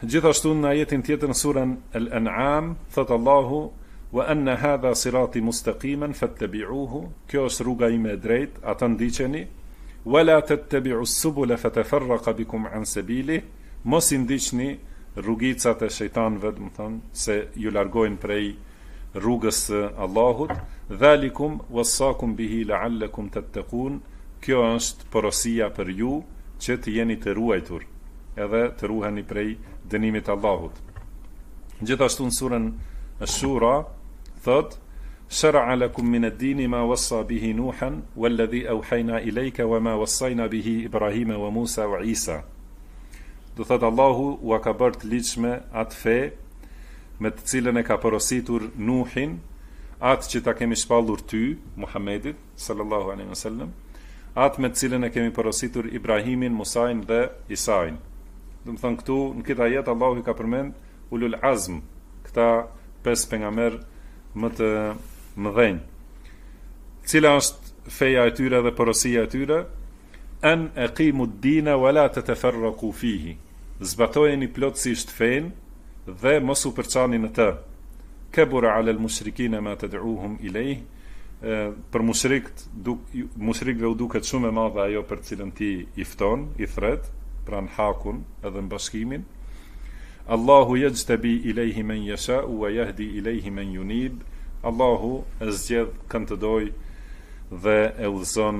Gjithashtu në ajetin tjetër në surën Al-An'am thot Allahu wa anna hadha sirati mustaqiman fattabi'uhu, kjo është rruga ime e drejtë, ata ndiqeni, wala tattabi'u as-subula fatafarraqa bikum an sabilihi, mos i ndiqni rrugicat e shejtanëve, do të thonë se ju largojnë prej rrugës së Allahut, dhalikum wassakum bihi la'allakum tattaqun, kjo është porosia për ju që të jeni të ruajtur, edhe të ruheni prej dënimit të Allahut. Gjithashtu në surën Ash-Shura thot shara'a lakum min ad-dini ma wassa bihi Nuhan walladhi awhayna ilayka wama wassayna bihi Ibrahima wa Musa wa Isa. Do thot Allahu u ka bërë të ligjshme atë fe me të cilën e ka porositur Nuhin, atë që ta kemi shpallur ty, Muhammedit sallallahu alaihi wasallam, atë me të cilën e kemi porositur Ibrahimin, Musain dhe Isain. Do të thonë këtu në këtë ajet Allahu i ka përmend ulul azm, këta 5 pejgamber më të mëdhenj. Cila është feja e tyre dhe porosia e tyre? An aqimu ad-dina wa la tatafarraqu fihi. Zbatojeni plotësisht fen dhe mos u përçani në të. Kabura 'ala al-mushrikina ma tad'uuhum ilayh. Për mushrikëve u duket shumë e madhe ajo për cilën ti i fton, i thret, pra në hakun edhe në bashkimin. Allahu yajtabi ilayhi man yasha'u wa yahdi ilayhi man yunib. Allahu e zgjedh kënd të doj dhe e udhëzon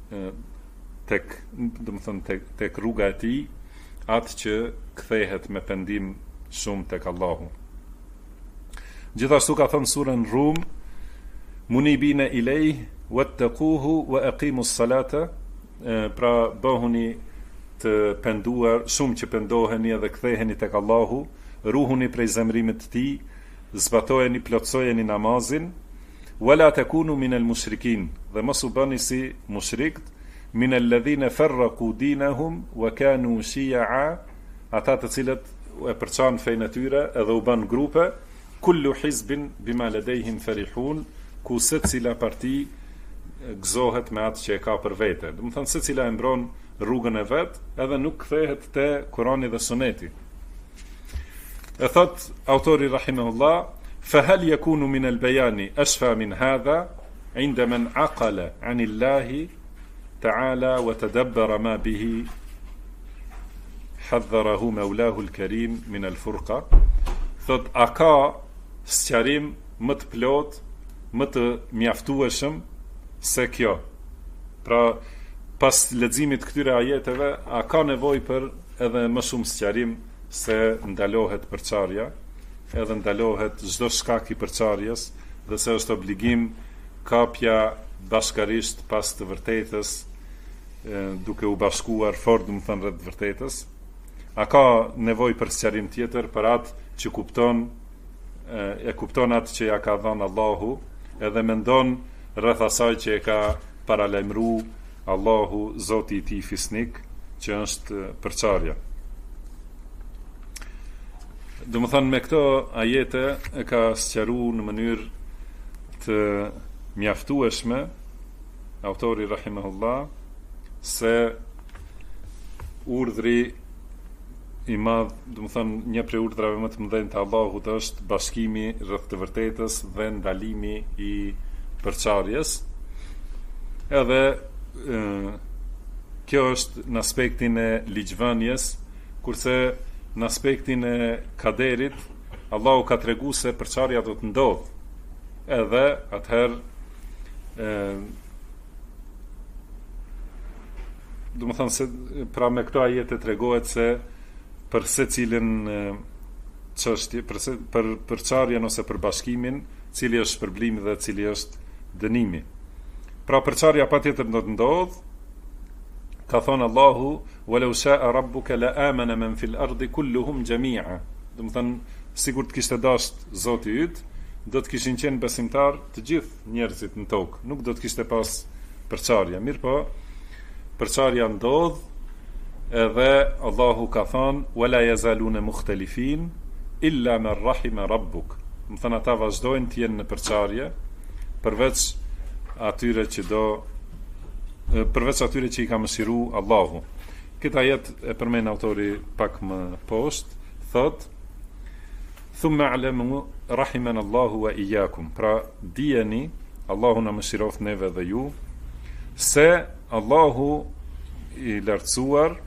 tek rruga e tij atë që kthehet me pendim shumë tek Allahu. Gjithashtu ka thënë surën Rum munibina ilayhi wattaquhu wa aqimus salata, pra bëhuni të penduar, shumë që pendoheni edhe ktheheni tek Allahu, ruhuni prej zemrimit të tij, zbatojeni, plotsojeni namazin, wala takunu min al-mushrikin, dhe mos u bëni si mushrikt, min alladhina farraqu dinahum wa kanu shi'a, ata të cilët e përçan fenë e tyre edhe u bën grupe, kullu hizbin bima ladayhim farihun, ku secila parti gëzohet me atë që e ka për vete. Do të thonë secila e mbron rrugën e vet, edhe nuk kthehet te Kurani dhe Suneti. E thot autori rahimahullah, فهل يكون من البيان أشفى من هذا عند من عقل عن الله تعالى وتدبر ما به حذره مولاه الكريم من الفرقة. Thot, a ka sqarim më të plot, më të mjaftueshëm se kjo? Pra, pas leximit këtyre ajeteve, a ka nevojë për edhe më shumë sqarim se ndalohet përçarja, edhe ndalohet çdo shkak i përçarjes, dhe se është obligim kapja bashkarisht pas të vërtetës, duke u bashkuar fort, do të thënë, rreth vërtetës. A ka nevojë për sqarim tjetër për atë që kupton atë që ja ka dhënë Allahu, edhe mendon rreth asaj që e ka paralajmëruar Allahu, Zoti i tij fisnik, që është përçarja. Do më thënë, me këto ajete e ka sqaruar në mënyrë të mjaftueshme autori rahimahullah se urdhri i madh, do më thënë, një prej urdhrave më të mëdhenj të Allahut është bashkimi rreth të vërtetës dhe ndalimi i përçarjes. Edhe kjo është në aspektin e ligjvënies, kurse në aspektin e kaderit, Allahu ka tregu se përçarja do të ndodh. Edhe atëherë do të thonë se pra me këto ajete tregohet se për secilin çështje, për përçarjen ose për bashkimin, cili është shpërblimi dhe cili është dënimi. Pra përçarja patjetër do të ndodh. Ka thonë Allahu, walau sha'a rabbuka la amana man fil ardi kulluhum jami'a. Do të thënë, sikur të kishte dashur Zoti yt, do të kishin qenë besimtar të gjithë njerëzit në tokë, nuk do të kishte pas përçarje. Mirë po, përçarja ndodh, edhe Allahu ka thonë, wala yazaluna mukhtalifin illa man rahima rabbuk. Do të thënë, ata vazhdojnë të jenë në përçarje, përveç atyre që i ka mëshiruar Allahu. Këtë ajet e përmend autori pak më poshtë, thot thumma a'lamu rahiman Allahu wa iyyakum, pra dijeni, Allahu na mëshiroft neve dhe ju, se Allahu i lartësuar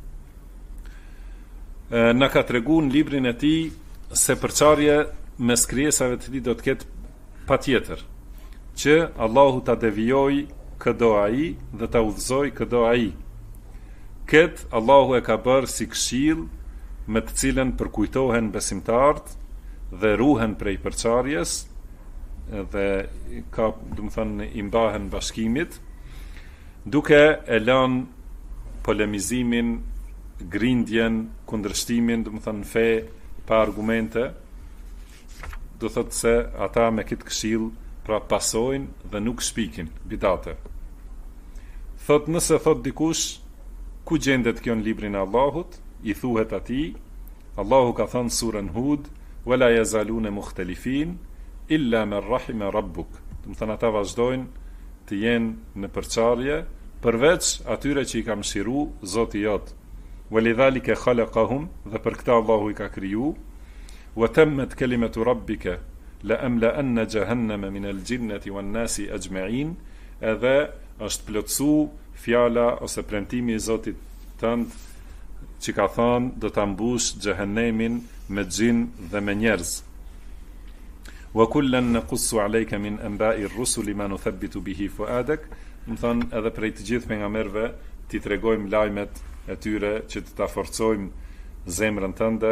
na ka tregu në librin e tij se përçarje mes krijesave të tij do të ketë patjetër, që Allahu ta devijoj këdo ai dhe ta udhëzoj këdo ai. Këtë Allahu e ka bërë si këshill me të cilën përkujtohen besimtarët dhe ruhen prej përçarjes dhe ka, do të thënë, i mbahen bashkimit, duke e lënë polemizimin, grindjen, kundërshtimin, do të thënë fe pa argumente. Do thotë se ata me këtë këshill pra pasojnë dhe nuk shpikin bidate. Thot nëse thot dikush ku gjendet kjo në librin e Allahut, i thuhet atij, Allahu ka thënë surën Hud, wala yazaluna mukhtalifin illa man rahima rabbuk. Do të thënë ata vazhdojnë të jenë në përçarje përveç atyre që i ka mëshiru Zoti jot. Walidhalika khalaqahum, dhe për këtë Allahu i ka kriju. Wa tammat kalimatu rabbika la amla'anna jahannama min al-jinnati wan-nasi ajma'in, edhe është plotsu fjala ose premtimi i Zotit tënd që ka thënë do ta mbush xhehenemin me xhin dhe me njerëz. Wa kullan naqussu alayka min anba'i ar-rusuli ma nuthabbitu bihi fuadak, do thënë edhe prej të gjithë pejgamberëve ti tregojmë lajmet e tyre që të ta forcojmë zemrën tënde.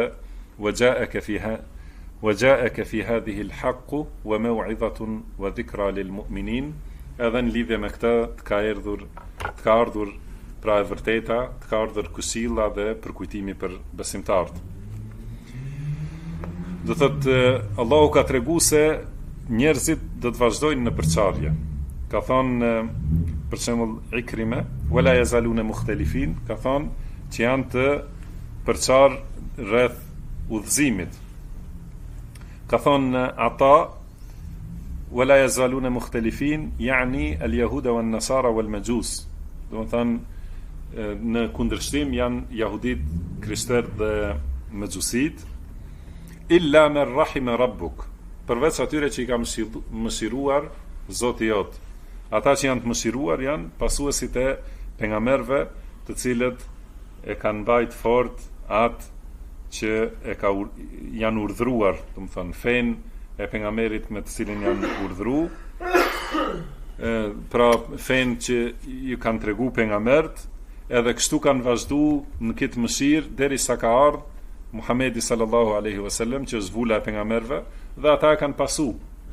وجاءك في هذه الحق وموعظة وذكرى للمؤمنين, edhe në lidhje me këtë të ka ardhur pra e vërteta, të ka ardhur këshilla dhe përkujtimi për besimtarët. Do thotë Allahu ka tregu se njerëzit do të vazhdojnë në përçarje. Ka thonë për shembull Ikrime, wala yazaluna mukhtalifin, ka thonë që janë të përçar rreth udhëzimit. Ka thonë ata wala yazaluna mukhtalifin, yani al-yahuda wan-nasara wal-majus. Do të thonë në kundërshtim janë jahudit, krishterët dhe majusit, illa man rahima rabbuk, përveç atyre që i ka mëshiruar Zoti jot. Ata që janë të mëshiruar janë pasuesit e pejgamberëve, të cilët e kanë mbajt fort atë që janë urdhëruar, do të thonë fen e pejgamberit me të cilin janë urdhëruar, pra fen që ju kanë tregu pejgamberët, edhe kështu kanë vazhduar në këtë mëshirë derisa ka ardhur Muhamedi sallallahu alaihi wasallam, që është zvula e pejgamberëve, dhe ata e kanë pasu.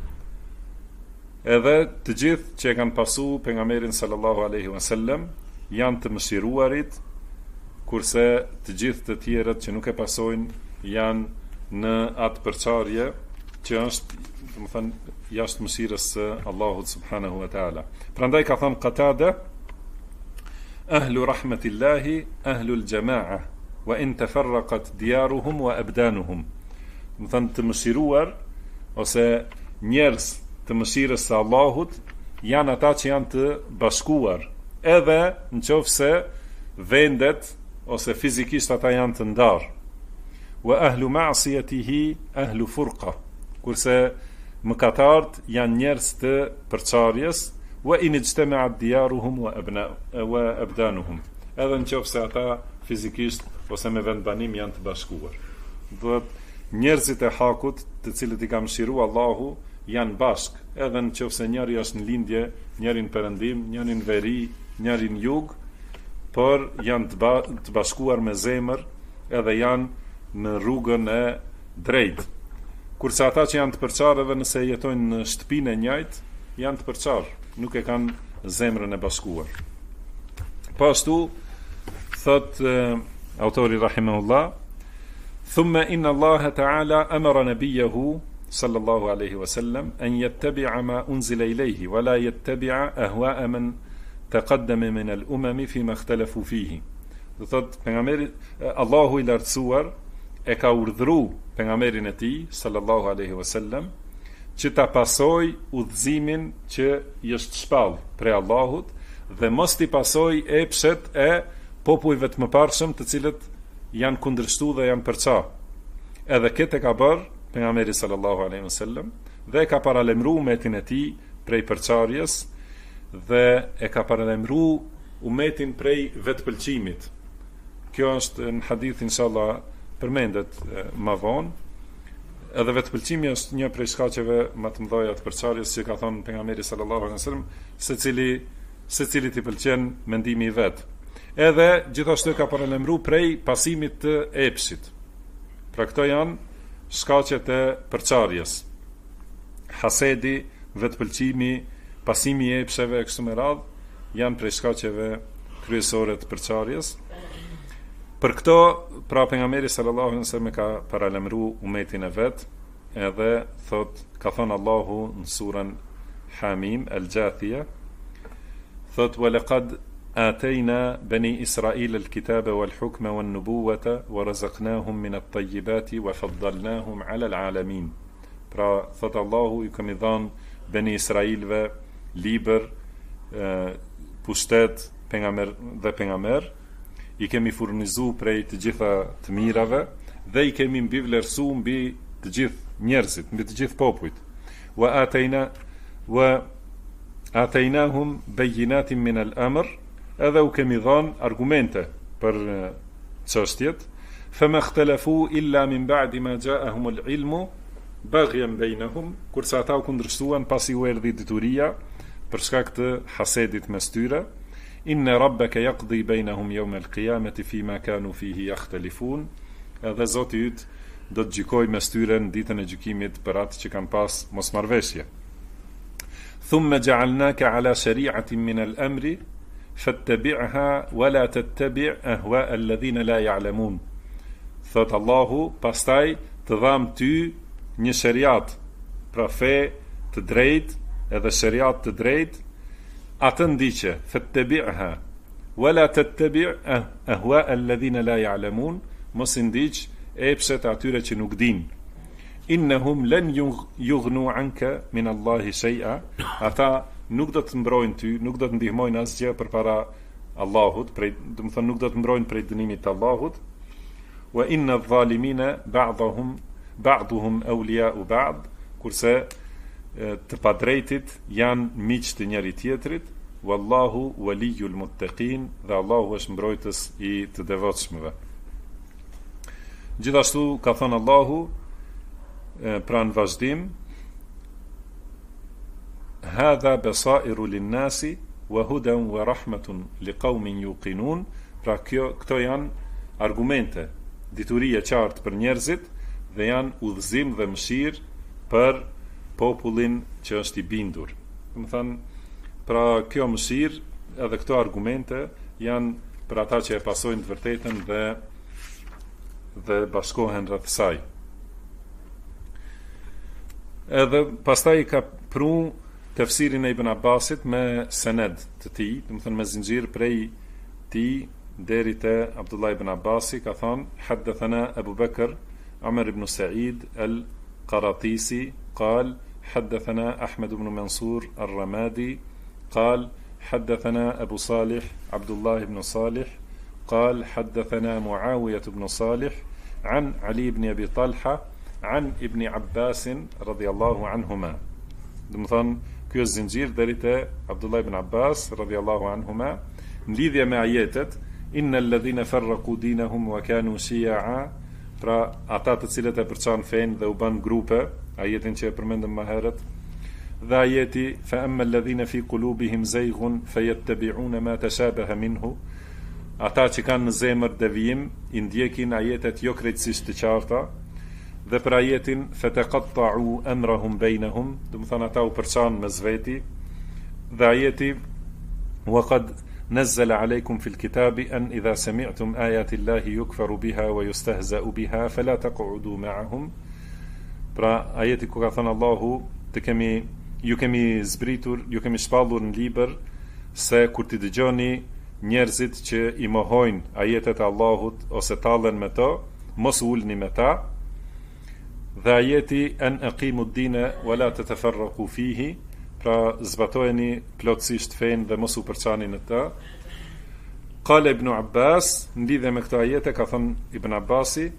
Edhe të gjithë që e kanë pasu pejgamberin sallallahu alaihi wasallam janë të mëshiruarit, kurse të gjithë të tjerët që nuk e pasojnë janë në atë përçarje që është, do të thënë, jashtë mëshirës së Allahut subhanahu wa taala. Prandaj ka thënë Qatada, ahlu rahmetillahi ahlu al-jama'a wa in tafarraqat diyaruhum wa abdanuhum. Do të thënë të mëshiruar ose njerëz të mëshirës së Allahut janë ata që janë të bashkuar, edhe nëse vendet ose fizikisht ata janë të ndarë. Wa ahlu ma'siyatihi ahlu furqa, kurse mëkatarët janë njerëz të përçarjes, wa in ijtama'at diyaruhum wa abdanuhum, edhe nëse ata fizikisht ose me vendbanim janë të bashkuar. Do njerëzit e hakut, të cilët i ka mëshiruar Allahu, janë bashk, edhe nëse njëri është në lindje, njëri në perëndim, njëri në veri, njëri në jug, por janë të bashkuar me zemër, edhe janë në rrugën e drejtë. Kurse ata që janë të përçarë, edhe nëse jetojnë në shtëpinë e njëjtë, janë të përçarë, nuk e kanë zemrën e bashkuar. Po ashtu thot autori rahimahullah, thumma inna Allah ta'ala amara nabiyahu sallallahu alaihi wasallam an yattabi'a ma unzila ilayhi wa la yattabi'a ahwa'a man taqaddama min al-umam fi ma ikhtalafu fihi. Do thot pejgamberi Allahu i lartësuar e ka urdhëruar pejgamberin e tij sallallahu alaihi wasallam që ta pasoj udhëzimin që i është shpall prej Allahut dhe mos t'i pasoj epshet e popujve të mëparshëm, të cilët janë kundërshtuar dhe janë përçarë. edhe këtë e ka bërë pejgamberi sallallahu alaihi wasallam dhe ka paralemru umetin e tij prej përçarjes dhe e ka paralemru umetin prej vetpëlqimit. Kjo është në hadith inshallah përmendet më vonë. Edhe vetpëlqimi është një prej shkaqeve më të mëdha të përçarjes, që ka thënë pejgamberi sallallahu alaihi wasallam, secili t'i pëlqen mendimi i vet. Edhe gjithashtu ka paralemru prej pasimit të epshit. Pra këto janë shkaqet e përçarjes. Hasedi, vetpëlqimi, pasimi i epsheve e kështu me radhë janë prej shkaqeve kryesore të përçarjes. Për këto, pra pejgamberi sallallahu alaihi wasallam ka paralemru umetin e vet, edhe ka thënë Allahu në surën Hamim, Al-Jathia, thot walaqad atayna bani Israil al-kitaba wal-hukma wan-nubuwata wa razaqnahum min at-tayyibati wa faddalnahum 'ala al-'alamin. Pra thot Allahu, i kemi dhënë bani Israilve libër, pushtet, pejgamber, i kemi furnizu prej të gjitha të mirave dhe i kemi mbi vlerësu mbi të gjithë njerëzit, mbi të gjithë popujt. Wa atainahum bayyinatin min al-amr, edhe u kemi dhënë argumente për çështjet. Fama ikhtalafu illa min ba'di ma ja'ahum al-ilmu baghyan bainahum, kurse ata u kundërshtuan pasi u erdhi dituria për shkak të hasedit mes tyre. Inna rabbaka yaqdi bainahum yawm al-qiyamati fima kanu fihi yakhtalifun. Edhe Zoti yt do të gjykojë mes tyre në ditën e gjykimit për atë që kanë pas mosmarrveshje. Thumma ja'alnaka 'ala shari'atin min al-amri fattabi'ha wa la tattabi' ahwa' alladhina la ya'lamun. Thot Allahu, pastaj të dham ty një shariat, pra fe të drejtë, edhe shariat të drejtë, atë ndiqe, fattabi'ha wala tattabi' ahwa' alladhina la ya'lamun, mos i ndiq epshet atyre që nuk din. Innahum lan yughnu 'anka min Allahi shay'a, ata nuk do të mbrojnë ty, nuk do të ndihmojnë asgjë përpara Allahut, do të thonë nuk do të mbrojnë prej dënimit të Allahut. Wa inna adh-dhalimina ba'duhum awliya'u ba'd, kurse të padrejtit janë miq të njëri tjetrit. Wallahu waliyul muttaqin, dhe Allahu është mbrojtës i të devotshmëve. Gjithashtu ka thënë Allahu pra në vazhdim, hadha basairu linnasi wa hudan wa rahmatun liqaumin yuqinun, pra këto janë argumente, dituri e qartë për njerëzit dhe janë udhëzim dhe mëshirë për popullin që është i bindur. Do të thënë, pra kjo mëshirë edhe këto argumente janë për ata që e pasojnë të vërtetën dhe bashkohen rreth saj. Edhe pastaj ka pru tefsirin e Ibn Abbasit me sened të tij, do të thënë me zinxhir prej tij deri te Abdullah ibn Abbasi, ka thënë haddathana Abu Bakr Amr ibn Sa'id al-Qaratisi قال حدثنا أحمد بن منصور الرمادي قال حدثنا أبو صالح عبد الله بن صالح قال حدثنا معاوية بن صالح عن علي بن أبي طلحة عن ابن عباس رضي الله عنهما. دمثان كيو الزنجير دريته عبد الله بن عباس رضي الله عنهما نليذي ما عيتت إن الذين فرقوا دينهم وكانوا شيعا، pra ata të cilët e përçan fen dhe u bën grupe, ajetin që e përmendëm më herët, dhe ajeti fa amma alladhina fi qulubihim zayghun fayattabi'una ma tashabaha minhu, ata që kanë në zemër devijim i ndjekin ajetet jo krejtësisht të qarta, dhe për ajetin fataqatta'u amrahum bainahum, do të thonë ata u përçan mes veti, dhe ajeti wa qad نزل عليكم في الكتاب أن إذا سمعتم آيات الله يكفر بها ويستهزأ بها فلا تقعدوا معهم. Pra ajeti ku ka thënë Allahu, ju kemi zbritur, ju kemi shpallur në libër se kur t'i dëgjoni njerëzit që i mohojnë ajetet e Allahut ose tallen me to, mos ulni me ta. Dhe ajeti an aqimu ad-dina wa la tatafarraqu fihi, pra zbatojeni plotësisht fen dhe mos u përçani në të. Qala Ibn Abbas, në lidhje me këtë ajete ka thënë Ibn Abbasi,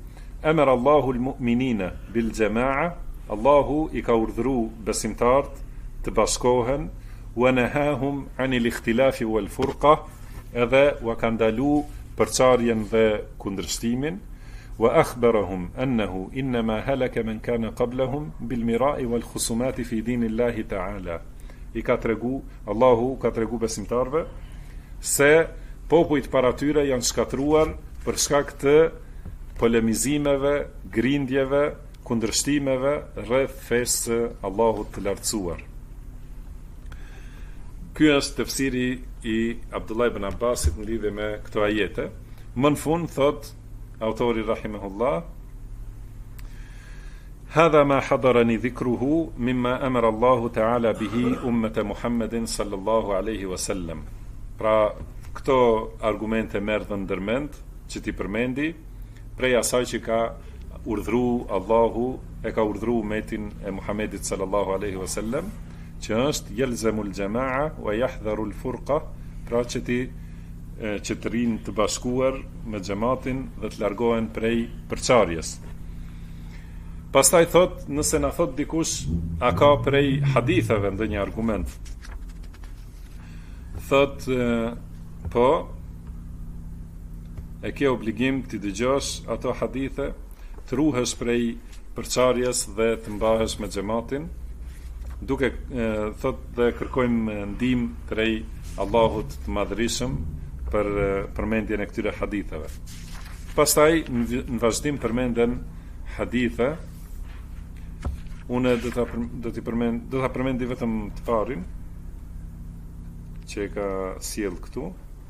amara Allahu al-mu'minina bil jama'a, Allahu I ka urdhëruar besimtarët të bashkohen, wa nahahum anil ikhtilafi wal furqa, edhe wa ka ndalu përçarjen dhe kundërshtimin, wa akhbarahum annahu inma halaka man kana qablahum bil mira'i wal khusumati fi dinillahi ta'ala. Allahu ka tregu besimtarve se popujt para tyre janë shkatruar për shkak të polemizimeve, grindjeve, kundërshtimeve rreth fesë së Allahut të lartësuar. Ky është tefsiri I Abdullah ibn Abbasit në lidhje me këto ajete. Më në fund thot autori rahimahullah: Hadha ma hadarani dhikruhu mimma amara Allahu ta'ala bihi ummata Muhammedin sallallahu alaihi wasallam. Pra këto argumente merrën ndërmend që ti përmendi prej asaj që ka urdhëruar Allahu, e ka urdhëruar umetin e Muhamedit sallallahu alaihi wasallam, që është yalzamul jama'a wa yahdharu al-furqa, pra që të rinë të bashkuar me xhamatin dhe të largohen prej përçarjes. Pastaj thot, nëse na thot dikush a ka prej haditheve ndonjë argument, thot po, e ke obligim të dëgjosh ato hadithe, të ruhesh prej përçarjes dhe të mbahesh me xhamatin, duke thot dhe kërkojmë ndihmë prej Allahut të Madhërisëm për përmendjen e këtyre haditheve. Pastaj në vazhdim përmenden hadithe. Unë do ta përmendi vetëm të parin që e ka sjell këtu.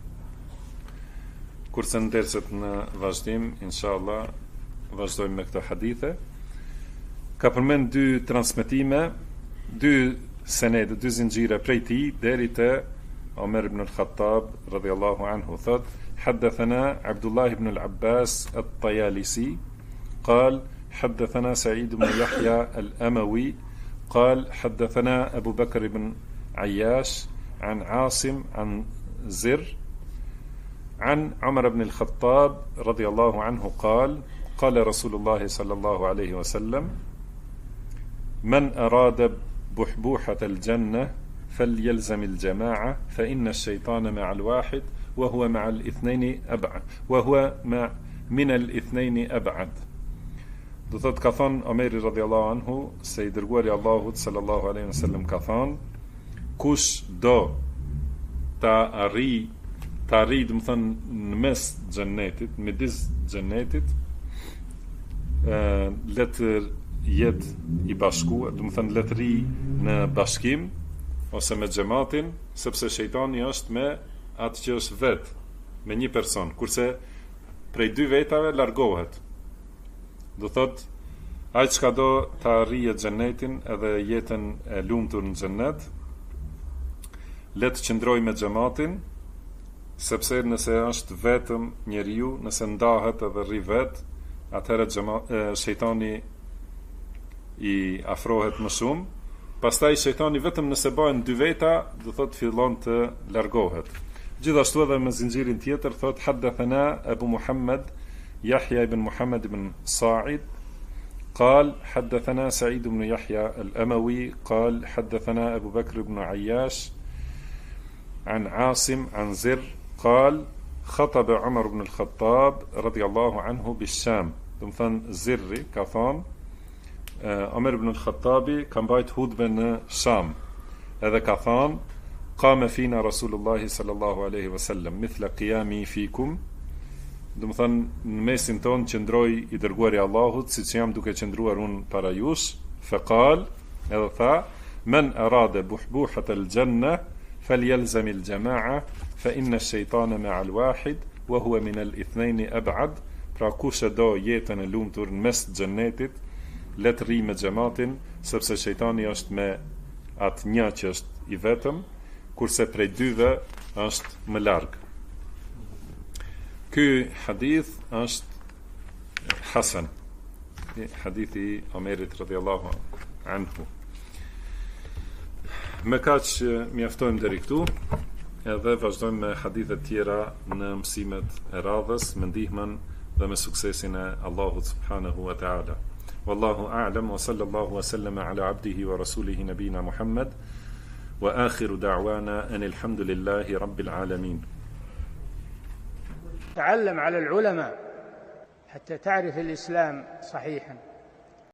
Kurse ndërset në vazhdim, inshallah, vazhdojmë me këto hadithe. Ka përmend dy transmetime, dy senede, dy zinxhire prej tij deri te Omer ibn al-Khattab radhiyallahu anhu thot: حدثنا عبد الله بن العباس الطيالسي قال حدثنا سعيد بن يحيى الأموي قال حدثنا أبو بكر بن عياش عن عاصم عن زر عن عمر بن الخطاب رضي الله عنه قال قال رسول الله صلى الله عليه وسلم من أراد بحبوحة الجنة فليلزم الجماعة فإن الشيطان مع الواحد وهو مع الاثنين أبعد وهو من الاثنين أبعد. Do thot ka thon Omeri radhiyallahu anhu se I dërguari Allahut sallallahu alaihi wasallam ka thon, kush do ta arri, do të thon në mes xhennetit, midis xhennetit, le të jetë I bashkuar, do të thon le të ri në bashkim ose me xhamatin, sepse shejtani është me atë që është vet, me një person, kurse prej dy vetave largohet. Do thot, ai çka do të arrijë xhenetin edhe jetën e lumtur në xhenet, le të qëndrojë me xhamatin, sepse nëse është vetëm njeriu, nëse ndahet edhe rri vet, atëherë shejtani I afrohet më shumë. Pastaj shejtani vetëm nëse bëhen dy veta, do thot fillon të largohet. Gjithashtu edhe me zinxhirin tjetër thot haddathana Abu Muhammad Yahya ibn Muhammad ibn Sa'id قال حدثنا سعيد بن يحيى الأموي قال حدثنا أبو بكر بن عياش عن عاصم عن زر قال خطب عمر بن الخطاب رضي الله عنه بالشام. دمثان زر كثان عمر بن الخطاب كان بايت هودبة në Sham, edhe ka thënë قام فينا رسول الله صلى الله عليه وسلم مثل قيامي فيكم. Do të thënë në mesin ton qëndroi I dërguari Allahut siç jam duke qëndruar unë para jush. Faqal, edhe tha, men arada buhbuhat al-janna falyalzam al-jama'a fa inna ash-shaytana ma'a al-wahid wa huwa min al-ithnayn ab'ad. Pra kush do jetën e lumtur në mes të xhenetit, le të rri me xhamatin, sepse shejtani është me atë një që është I vetëm, kurse prej dyve është më larg. Ky hadith është hasan, hadithi Omerit radhiyallahu anhu. Me kaq mjaftojmë deri këtu, edhe vazhdojmë me hadithe tjera në mësimet e radhës me ndihmën dhe me suksesin e Allahut subhanahu wa ta'ala. Wallahu a'lam wa sallallahu wa sallama ala abdihi wa rasulihi nabina Muhammad wa akhiru da'wana anil hamdulillahi rabbil alamin. تعلم على العلماء حتى تعرف الإسلام صحيحا.